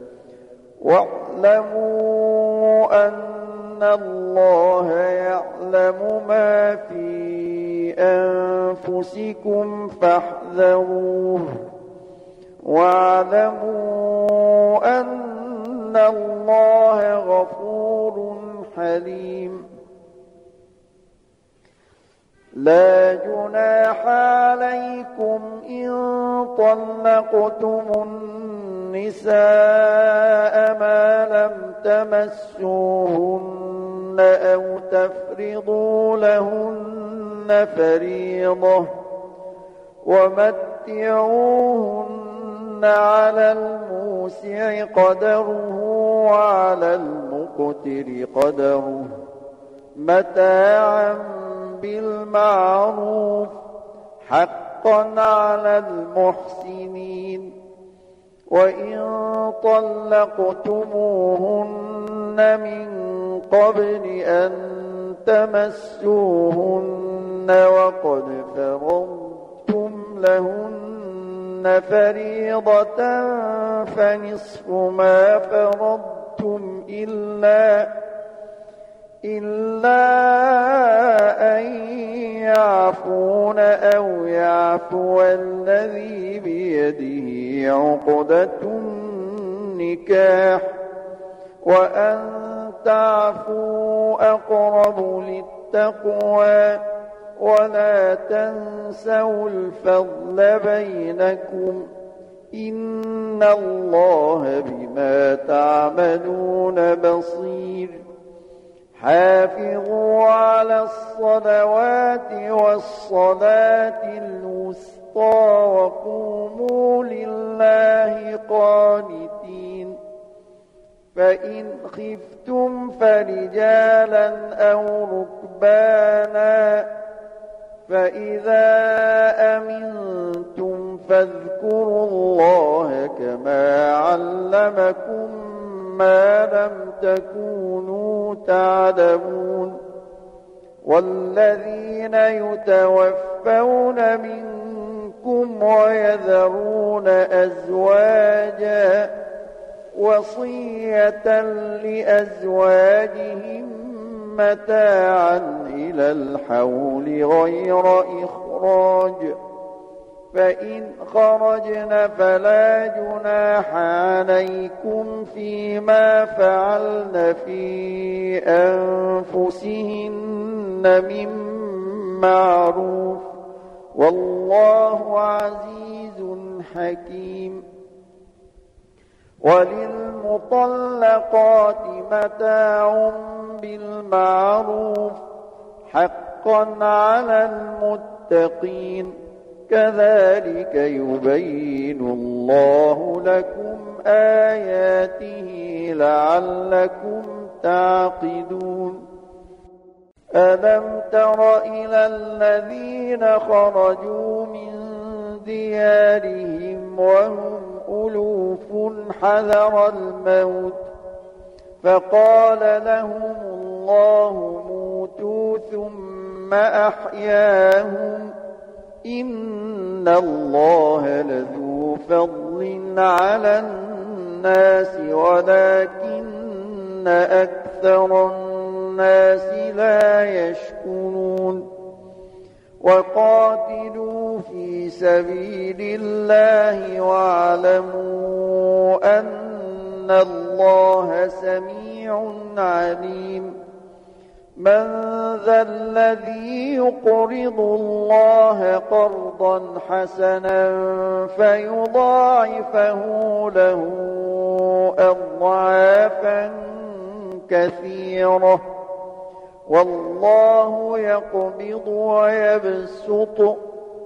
Speaker 1: واعلموا أن الله يعلم ما في أنفسكم فاحذروه واعلموا أن الله غفور حليم لا جناح عليكم إن طلقتم النساء ما لم تمسوهن أو تفرضوا لهن فريضة ومتعوهن على الموسع قدره وعلى المقتر قدره متاعا بالمعروف حقا على المحسنين وإن طلقتموهن من قبل أن تمسوهن وقد فرضتم لهن فريضة فنصف ما فرضتم إلا أن يعفون أو يعفو الذي بيده عقدة النكاح وأن تعفوا أقرب للتقوى ولا تنسوا الفضل بينكم إن الله بما تعملون بصير حافظوا على الصلوات والصلاة الوسطى وقوموا لله قانتين فإن خفتم فرجالا أو ركبانا فإذا أمنتم فاذكروا الله كما علمكم ما لم تكونوا تعلمون والذين يتوفون منكم ويذرون أزواجا وصية لأزواجهم متاعا إلى الحول غير إخراج فإن خرجن فلا جناح عليكم فيما فعلن في أنفسهن من معروف والله عزيز حكيم وللمطلقات متاع بالمعروف حقا على المتقين كذلك يبين الله لكم آياته لعلكم تعقلون ألم تر إلى الذين خرجوا من ديارهم وهم ألوف حذر الموت فقال لهم الله موتوا ثم أحياهم إن الله لذو فضل على الناس ولكن أكثر الناس لا يشكرون وقاتلوا في سبيل الله واعلموا أن الله سميع عليم من ذا الذي يقرض الله قرضا حسنا فيضاعفه له أضعافا كثيرة والله يقبض ويبسط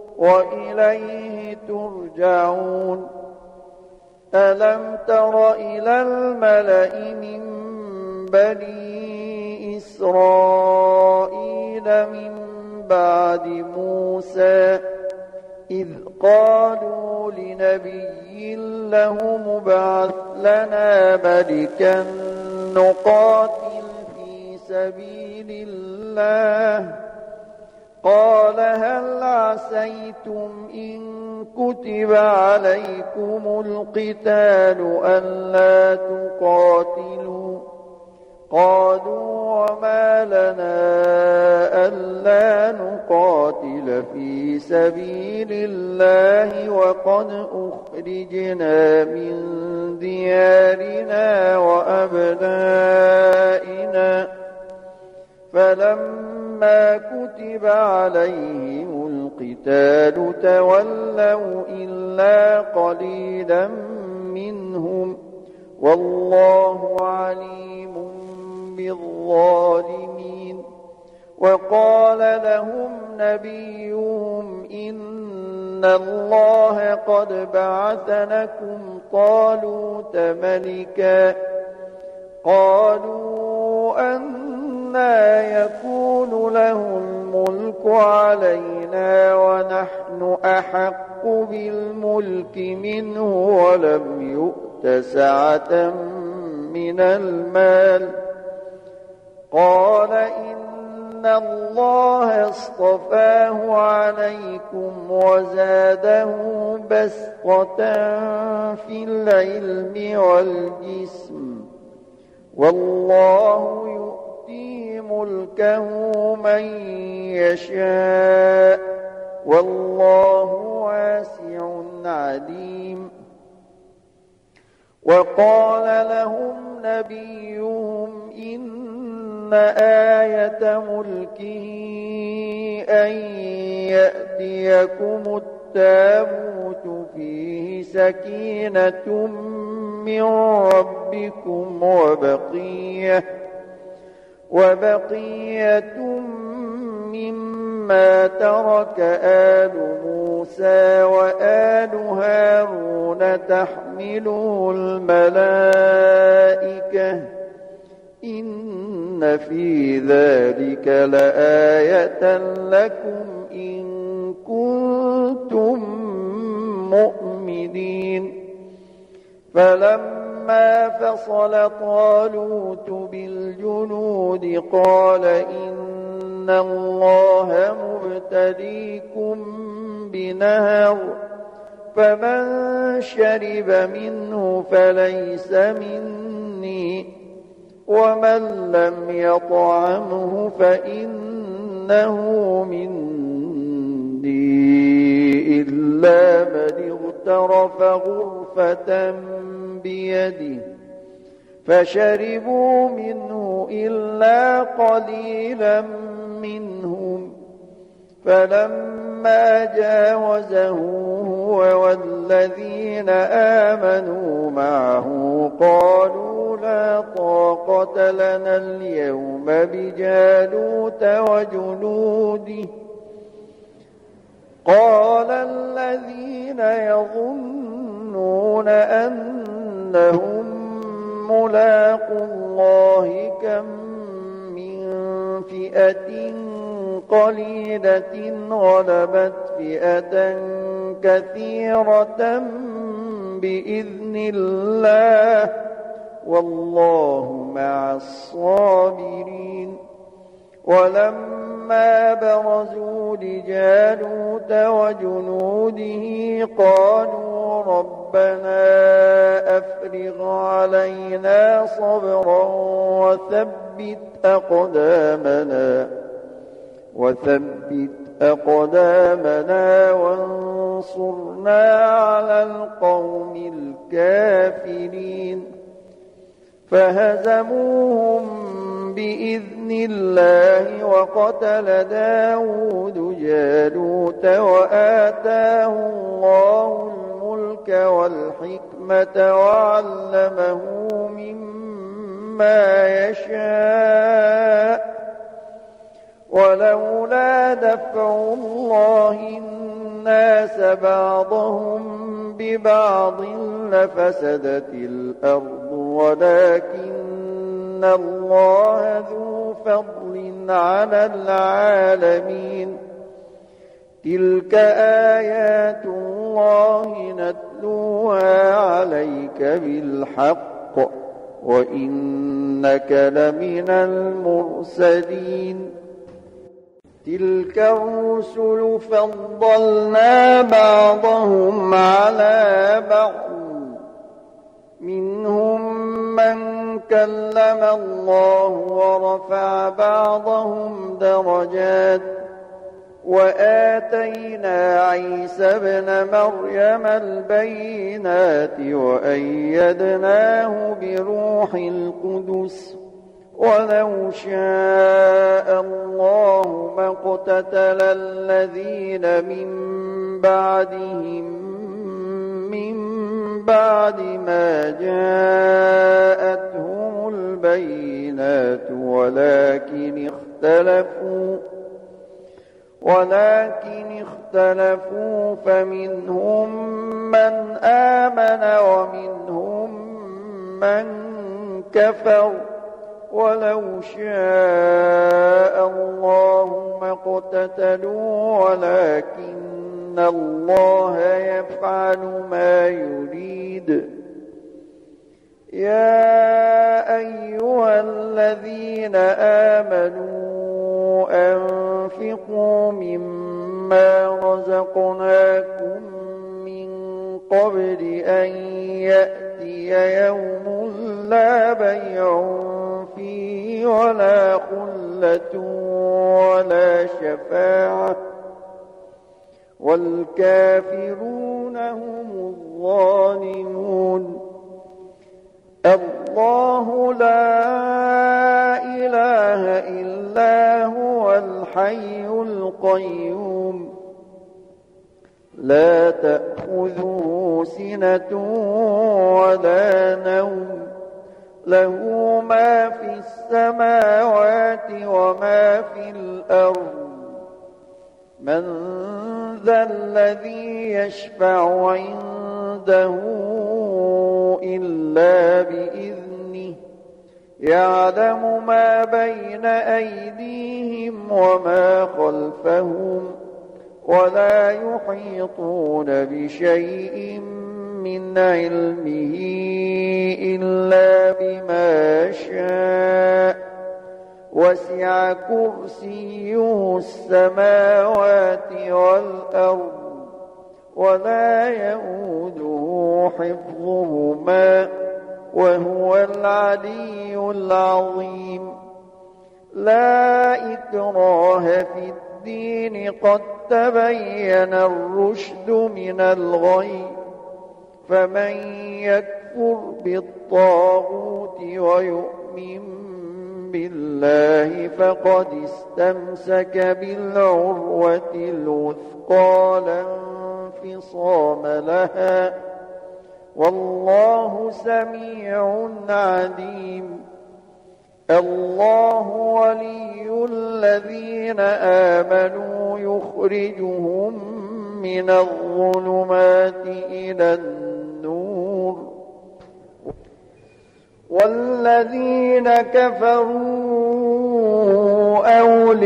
Speaker 1: وإليه ترجعون ألم تر إلى الملأ من بني إسرائيل من بعد موسى إذ قالوا لنبي له مبعث لنا ملكا نقاتل في سبيل الله قال هل عسيتم إن كتب عليكم القتال ألا تقاتلوا قالوا وما لنا ألا نقاتل في سبيل الله وقد أخرجنا من ديارنا وأبنائنا فلما كتب عليهم القتال تولوا إلا قليلا منهم والله عليم بالظالمين وقال لهم نبيهم إن الله قد بعث لكم طالوت ملكا قالوا أنى يكون له الملك علينا ونحن أحق بالملك منه ولم يؤت سعة من المال قال إن الله اصطفاه عليكم وزاده بسطة في العلم والجسم والله يؤتي ملكه من يشاء والله واسع عليم وقال لهم نبيهم إن آية ملكه أن يأتيكم التابوت فيه سكينة من ربكم وبقية مما ترك آل موسى وآل هارون تحمله الملائكة إن في ذلك لآية لكم إن كنتم مؤمنين فلما فصل طالوت بالجنود قال إن الله مبتليكم بنهر فمن شرب منه فليس مني ومن لم يطعمه فإنه مني إلا من اغترف غرفة بيده فشربوا منه إلا قليلا منهم فلما جاوزه هو والذين آمنوا معه قالوا لا طاقة لنا اليوم بجالوت وجنوده قال الذين يظنون أنهم ملاقو الله كم من فئة قليلة غلبت فئة كثيرة بإذن الله والله مع الصابرين ولما برزوا لجالوت وجنوده قالوا ربنا أفرغ علينا صبرا وثبت أقدامنا وانصرنا على القوم الكافرين فهزموهم بإذن الله وقتل داود جالوت وآتاه الله الملك والحكمة وعلمه ما يشاء ولولا دفع الله الناس بعضهم ببعض لفسدت الأرض ولكن الله ذو فضل على العالمين تلك آيات الله نتلوها عليك بالحق وإنك لمن المرسلين تلك الرسل فضلنا بعضهم على بعض منهم من كلم الله ورفع بعضهم درجات وآتينا عيسى ابن مريم البينات وأيدناه بروح القدس ولو شاء الله ما اقتتل الذين من بعدهم من بعد ما جاءتهم البينات ولكن اختلفوا فمنهم من آمن ومنهم من كفر ولو شاء الله ما اقتتلوا ولكن الله يفعل ما يريد يا أيها الذين آمنوا أنفقوا مما رزقناكم من قبل أن يأتي يوم لا بيع فيه ولا خلة ولا شفاعة والكافرون هم الظالمون الله لا إله إلا هو الحي القيوم لا تأخذه سنة ولا نوم له ما في السماوات وما في الأرض من ذا الذي يشفع عنده إلا بإذنه يعلم ما بين أيديهم وما خلفهم ولا يحيطون بشيء من علمه إلا بما شاء وسع كرسيه السماوات والأرض ولا يؤوده حفظهما وهو العلي العظيم لا إكراه في الدين قد تبين الرشد من الغي فمن يكفر بالطاغوت ويؤمن بالله فقد استمسك بالعروة الوثقى لا انفصام لها والله سميع عليم الله ولي الذين آمنوا يخرجهم من الظلمات إلى النور والذين كفروا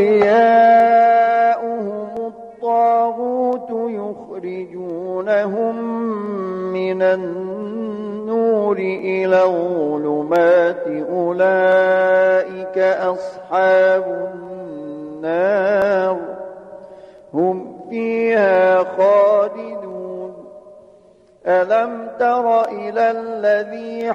Speaker 1: أولياؤهم الطاغوت يخرجونهم من النور إلى الظلمات أولئك أصحاب النار هم فيها خالدون ألم تر إلى الذي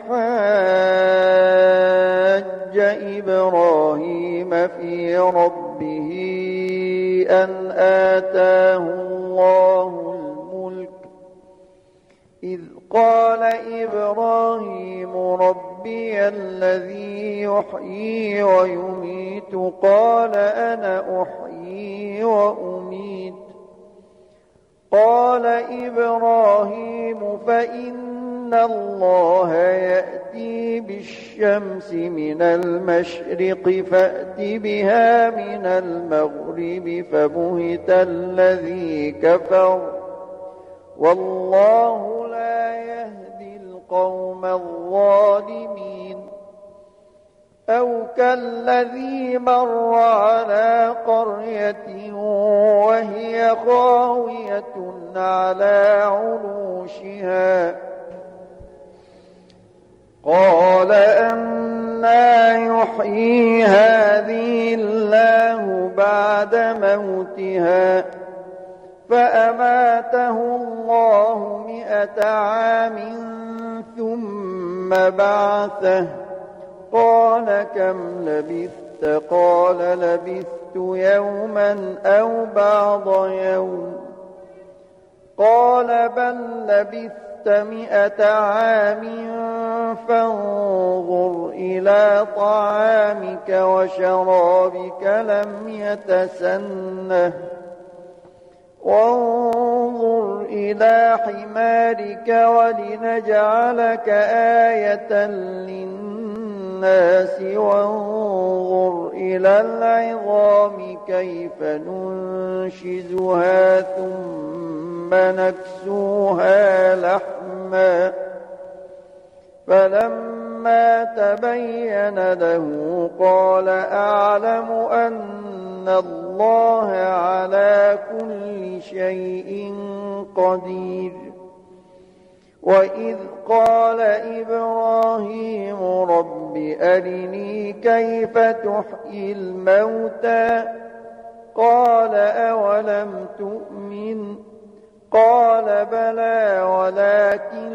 Speaker 1: حاج إبراهيم في ربه أن آتاه الله الملك إذ قال إبراهيم ربي الذي يحيي ويميت قال أنا أحيي وأميت قال إبراهيم فإن الله يأتي بالشمس من المشرق فأت بها من المغرب فبهت الذي كفر والله لا يهدي القوم الظالمين أو كالذي مر على قرية وهي خاوية على عروشها قال أنى يحيي هذه الله بعد موتها فأماته الله 100 عام ثم بعثه قال كم لبثت قال لبثت يوما أو بعض يوم قال بل لبثت 100 عام فانظر إلى طعامك وشرابك لم يتسنه وانظر إلى حمارك ولنجعلك آية للناس وانظر إلى العظام كيف ننشزها ثم نكسوها لحما فلما تبين له قال أعلم أن الله على كل شيء قدير وإذ قال إبراهيم رب أرني كيف تحيي الموتى قال أولم تؤمن قال بلى ولكن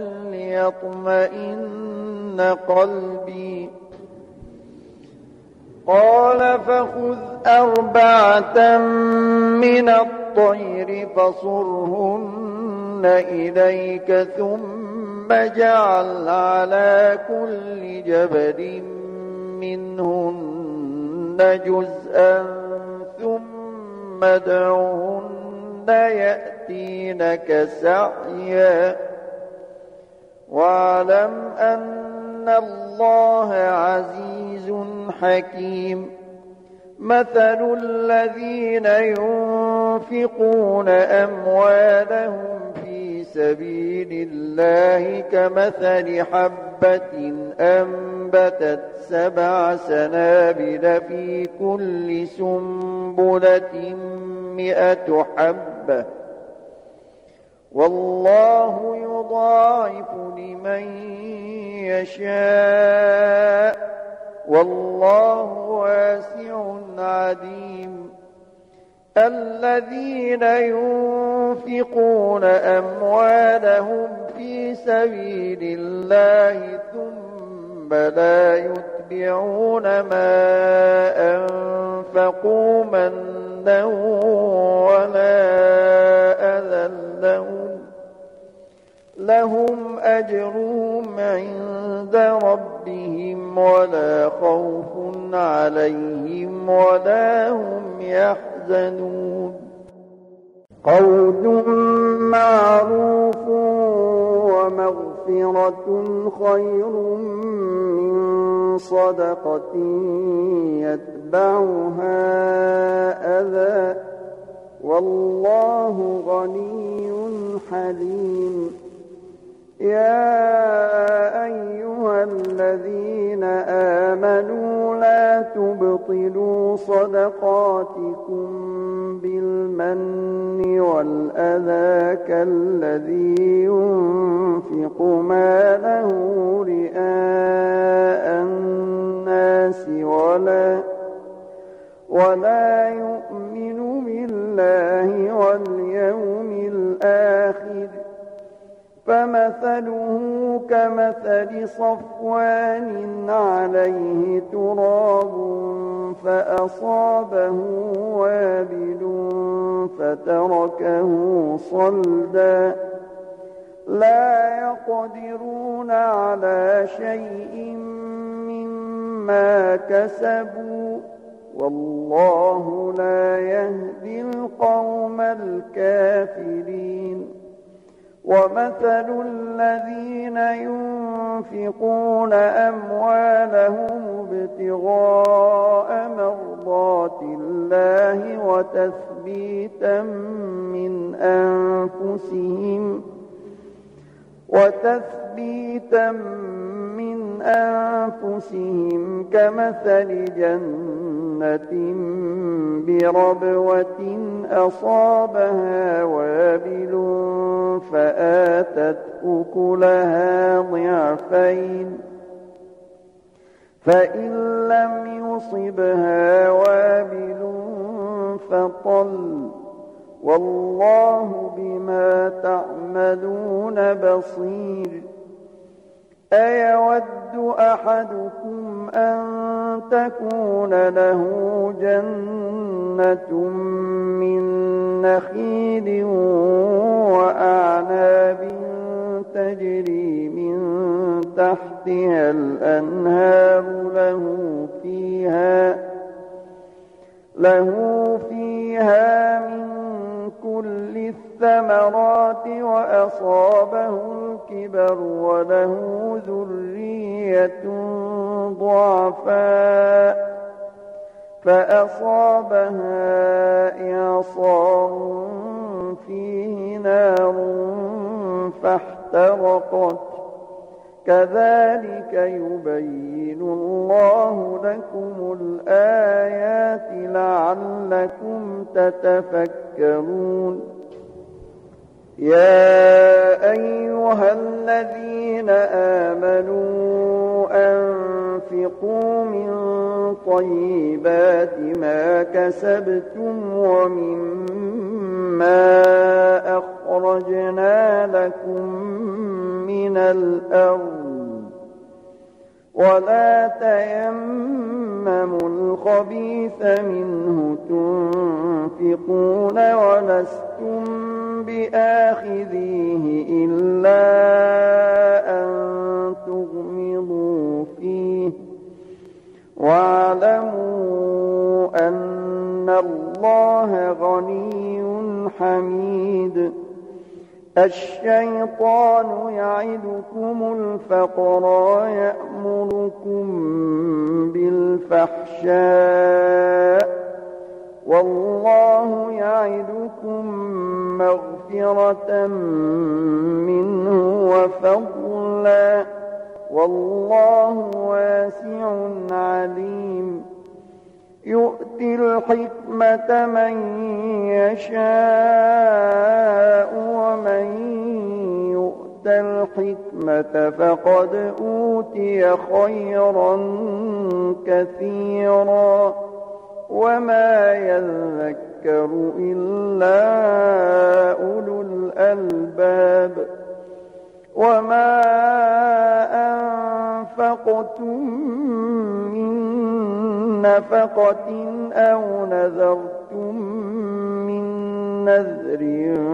Speaker 1: ليطمئن قلبي قال فخذ 4 من الطير فصرهن إليك ثم اجعل على كل جبل منهن جزءا ثم ادعهن يأتينك سعيا واعلم أن الله عزيز حكيم مثل الذين ينفقون أموالهم في سبيل الله كمثل حبة أنبتت 7 سنابل في كل سنبلة 100 حبة والله يضاعف لمن يشاء والله واسع عليم الذين ينفقون أموالهم في سبيل الله ثم لا يتبعون ما أنفقوا منا ولا أذى لهم أجرهم عند ربهم ولا خوف عليهم ولا هم يحزنون قول معروف ومغفرة خير من صدقة يتبعها أذى والله غني حليم يا أيها الذين آمنوا لا تبطلوا صدقاتكم بالمن والأذى كالذي ينفق ماله رئاء الناس ولا يؤمن بالله واليوم الآخر فمثله كمثل صفوان عليه تراب فأصابه وابل فتركه صلدا لا يقدرون على شيء مما كسبوا والله لا يهدي القوم الكافرين ومثل الذين ينفقون أموالهم ابتغاء مرضات الله وتثبيتا من أنفسهم كمثل جنة بربوة أصابها وابل فآتت أكلها ضعفين فإن لم يصبها وابل فطل والله بما تعملون بصير أيود أحدكم أن تكون له جنة من نخيل وأعناب تجري من تحتها الأنهار له فيها من كل الثمرات وأصابه الكبر وله ذرية ضعفاء فأصابها إعصار فيه نار فاحترقت كذلك يبين الله لكم الآيات لعلكم تتفكرون يا أيها الذين آمنوا أنفقوا من طيبات ما كسبتم ومما أخرجنا لكم من الأرض ولا تيمموا الخبيث منه تنفقون ولستم بآخذيه إلا أن تغمضوا فيه واعلموا أن الله غني حميد الشيطان يعدكم الفقر ويأمركم بالفحشاء والله يعدكم مغفرة منه وفضلا والله واسع عليم يؤتي الحكمة من يشاء ومن يؤت الحكمة فقد أوتي خيرا كثيرا وما يذكر إلا أولو الألباب وما أنفقتم من نفقة أو نذرتم من نذر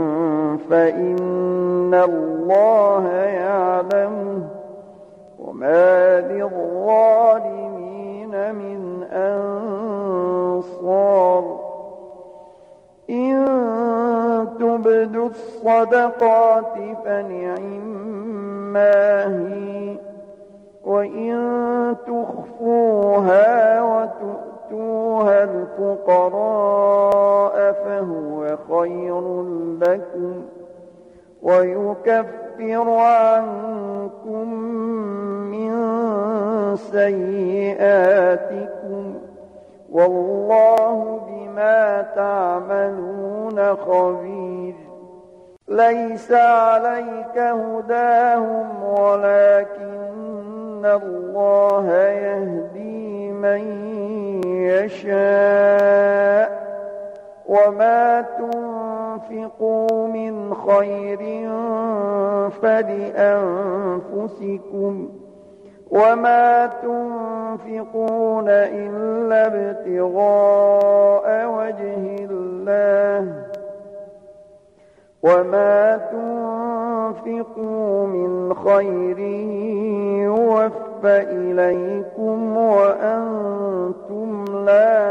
Speaker 1: فإن الله يعلمه وما للظالمين من أنصار إن تبدوا الصدقات فنعما هي وإن تخفوها وتؤتوها الفقراء فهو خير لكم ويكفر عنكم من سيئاتكم والله بما تعملون خبير ليس عليك هداهم ولكن الله يهدي من يشاء وما تنفقوا من خير فلأنفسكم وما تنفقون إلا ابتغاء وجه الله وما تنفقوا من خير يوفى إليكم وأنتم لا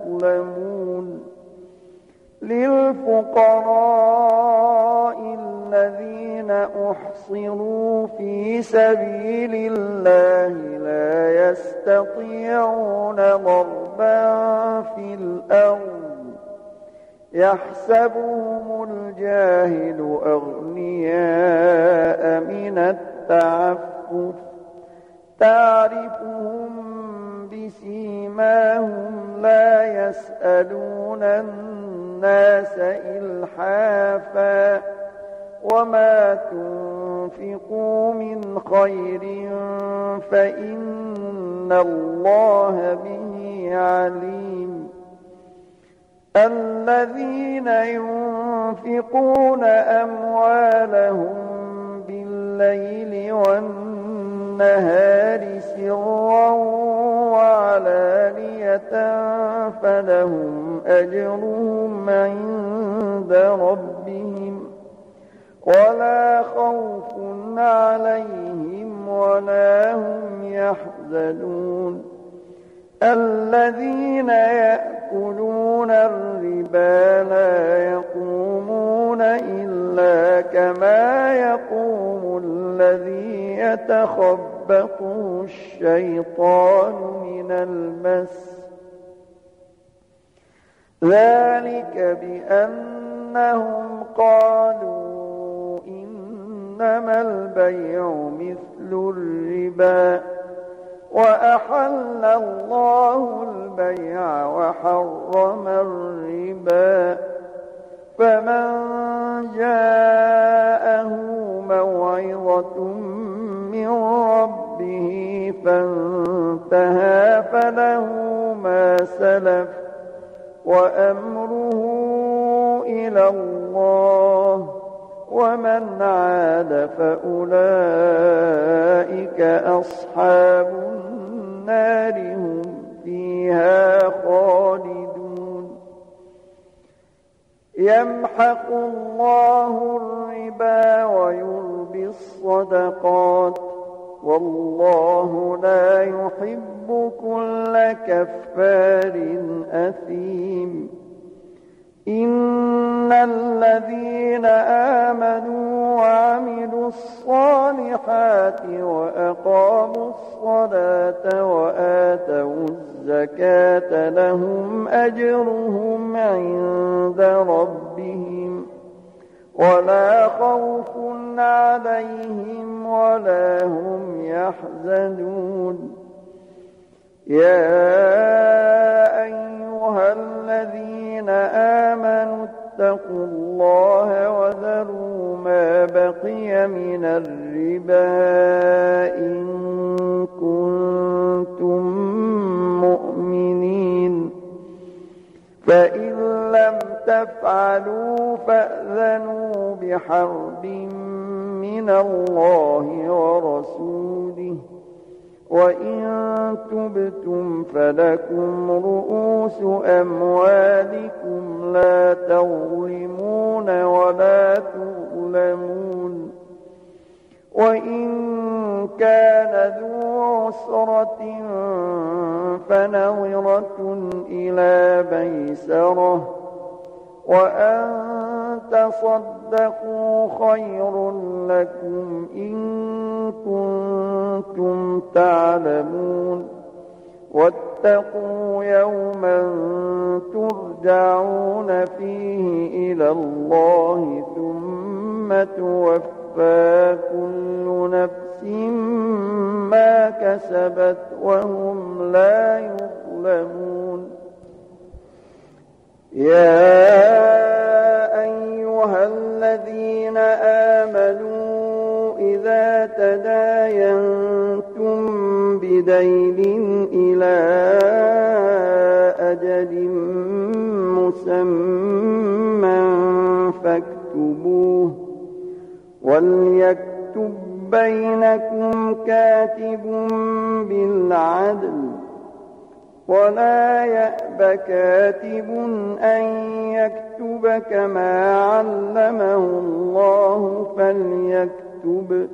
Speaker 1: تظلمون للفقراء الذين أحصروا في سبيل الله لا يستطيعون ضربا في الأرض يحسبهم الجاهل أغنياء من التعفف تعرفهم بسيماهم لا يسألون الناس إلحافا وما تنفقوا من خير فإن الله به عليم الذين ينفقون أموالهم بالليل والنهار سرا وعلانية فلهم أجرهم عند ربهم ولا خوف عليهم ولا هم يحزنون الذين يأكلون الربا لا يقومون إلا كما يقوم الذي يتخبطه الشيطان من المس ذلك بأنهم قالوا إنما البيع مثل الربا وأحل الله البيع وحرم الربا فمن جاءه موعظة من ربه فانتهى فله ما سلف وأمره إلى الله ومن عاد فأولئك أصحاب النار هم فيها خالدون يمحق الله الربا ويربي الصدقات والله لا يحب كل كفار أثيم إن الذين آمنوا وعملوا الصالحات وأقاموا الصلاة وآتوا الزكاة لهم أجرهم عند ربهم ولا خوف عليهم ولا هم يحزنون يا أيها الذين آمنوا اتقوا الله وذروا ما بقي من الربا إن كنتم مؤمنين فإن لم تفعلوا فأذنوا بحرب من الله ورسوله وإن تبتم فلكم رؤوس أموالكم لا تظلمون ولا تظلمون وإن كان ذو عسرة فنظرة إلى ميسرة وأن تصدقوا خير لكم إن كنتم تعلمون واتقوا يوما ترجعون فيه إلى الله ثم توفى كل نفس ما كسبت وهم لا يظلمون يا أيها الذين آمنوا إذا تداينتم بدين إلى أجل مسمى فاكتبوه وليكتب بينكم كاتب بالعدل ولا يأب كاتب أن يكتب كما علمه الله فليكتب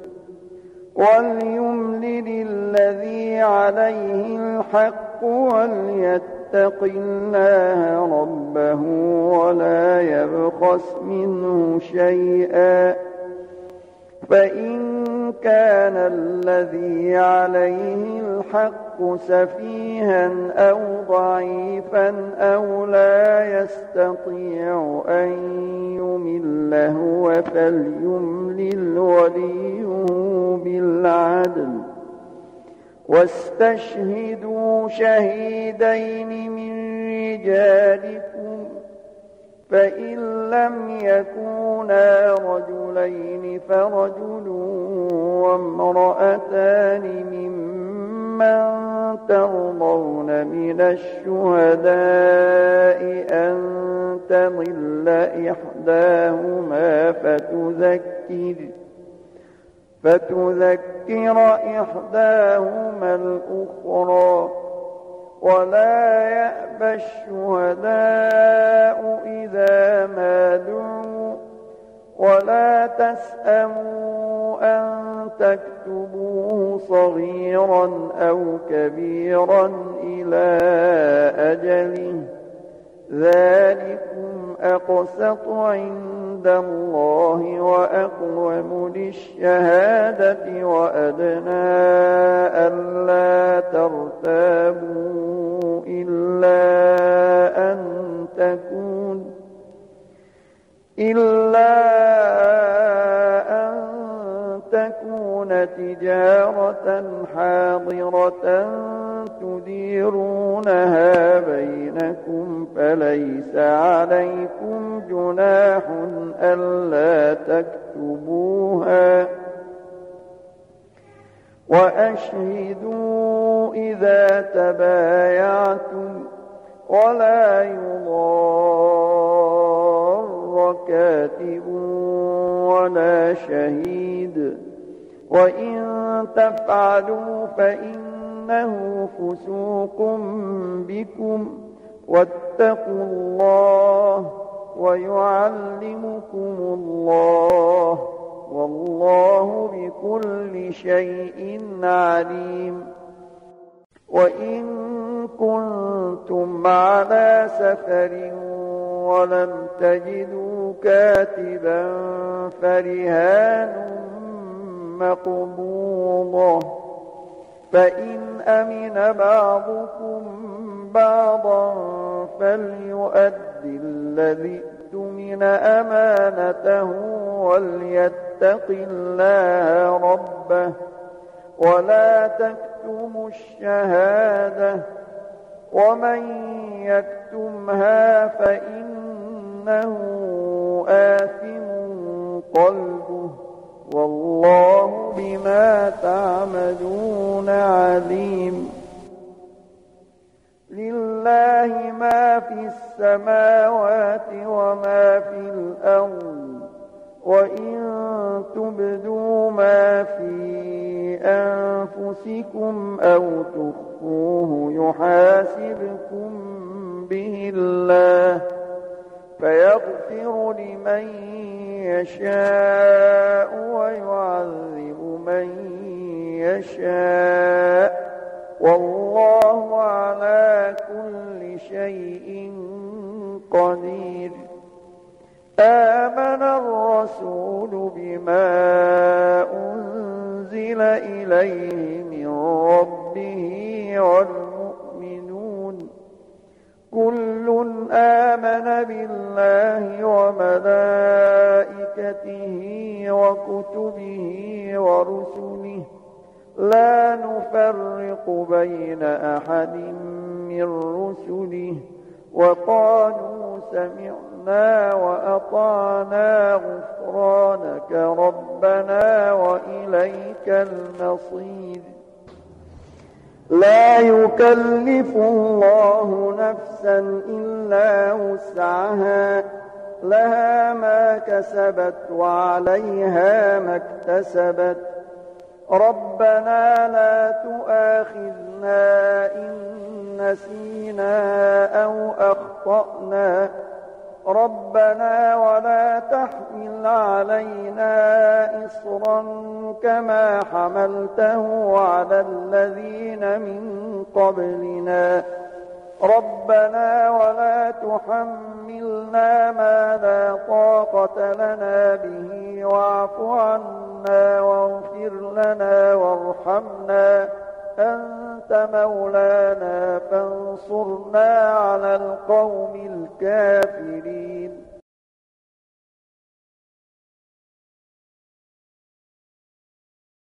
Speaker 1: وليملل الذي عليه الحق وليتق الله ربه ولا يبخس منه شيئا فإن كان الذي عليه الحق سفيها أو ضعيفا أو لا يستطيع أن يمل هو فليملل وليه بالعدل واستشهدوا شهيدين من رجالكم فإن لم يكونا رجلين فرجل وامرأتان ممن ترضون من الشهداء أن تضل إحداهما فتذكر إحداهما الأخرى ولا يأبى الشهداء إذا ما دعوا ولا تسأموا أن تكتبوه صغيرا أو كبيرا إلى أجله ذلكم أقسط عند الله وأقوم للشهادة وأدنى ألا ترتابوا إلا أن تكون تجارة حاضرة تديرونها بينكم فليس عليكم جناح ألا تكتبوها وأشهدوا إذا تبايعتم ولا يضار كاتب ولا شهيد وإن تفعلوا فإنه فسوق بكم واتقوا الله ويعلمكم الله والله بكل شيء عليم وإن كنتم على سفر ولم تجدوا كاتبا فرهان مقبوضة فإن أمن بعضكم بعضا فليؤدي الذي اؤتمن أمانته وليتق الله ربه ولا تكتموا الشهادة ومن يكتمها فإنه آثم قلبه والله بما تعملون عليم لله ما في السماوات وما في الأرض وإن تبدوا ما في أنفسكم أو تخفوه يحاسبكم به الله فيغفر لمن يشاء ويعذب من يشاء والله على كل شيء قدير آمن الرسول بما أنزل إليه من ربه والمؤمنون كل آمن بالله وملائكته وكتبه ورسله لا نفرق بين أحد من رسله وقالوا سمعنا وأطعنا غفرانك ربنا وإليك المصير لا يكلف الله نفسا إلا وسعها لها ما كسبت وعليها ما اكتسبت ربنا لا تؤاخذنا إن نسينا أو أخطأنا ربنا ولا تحمل علينا إصرا كما حملته على الذين من قبلنا ربنا ولا تحملنا ما لا طاقة لنا به واعف عنا واغفر لنا وارحمنا أنت مولانا فانصرنا على القوم الكافرين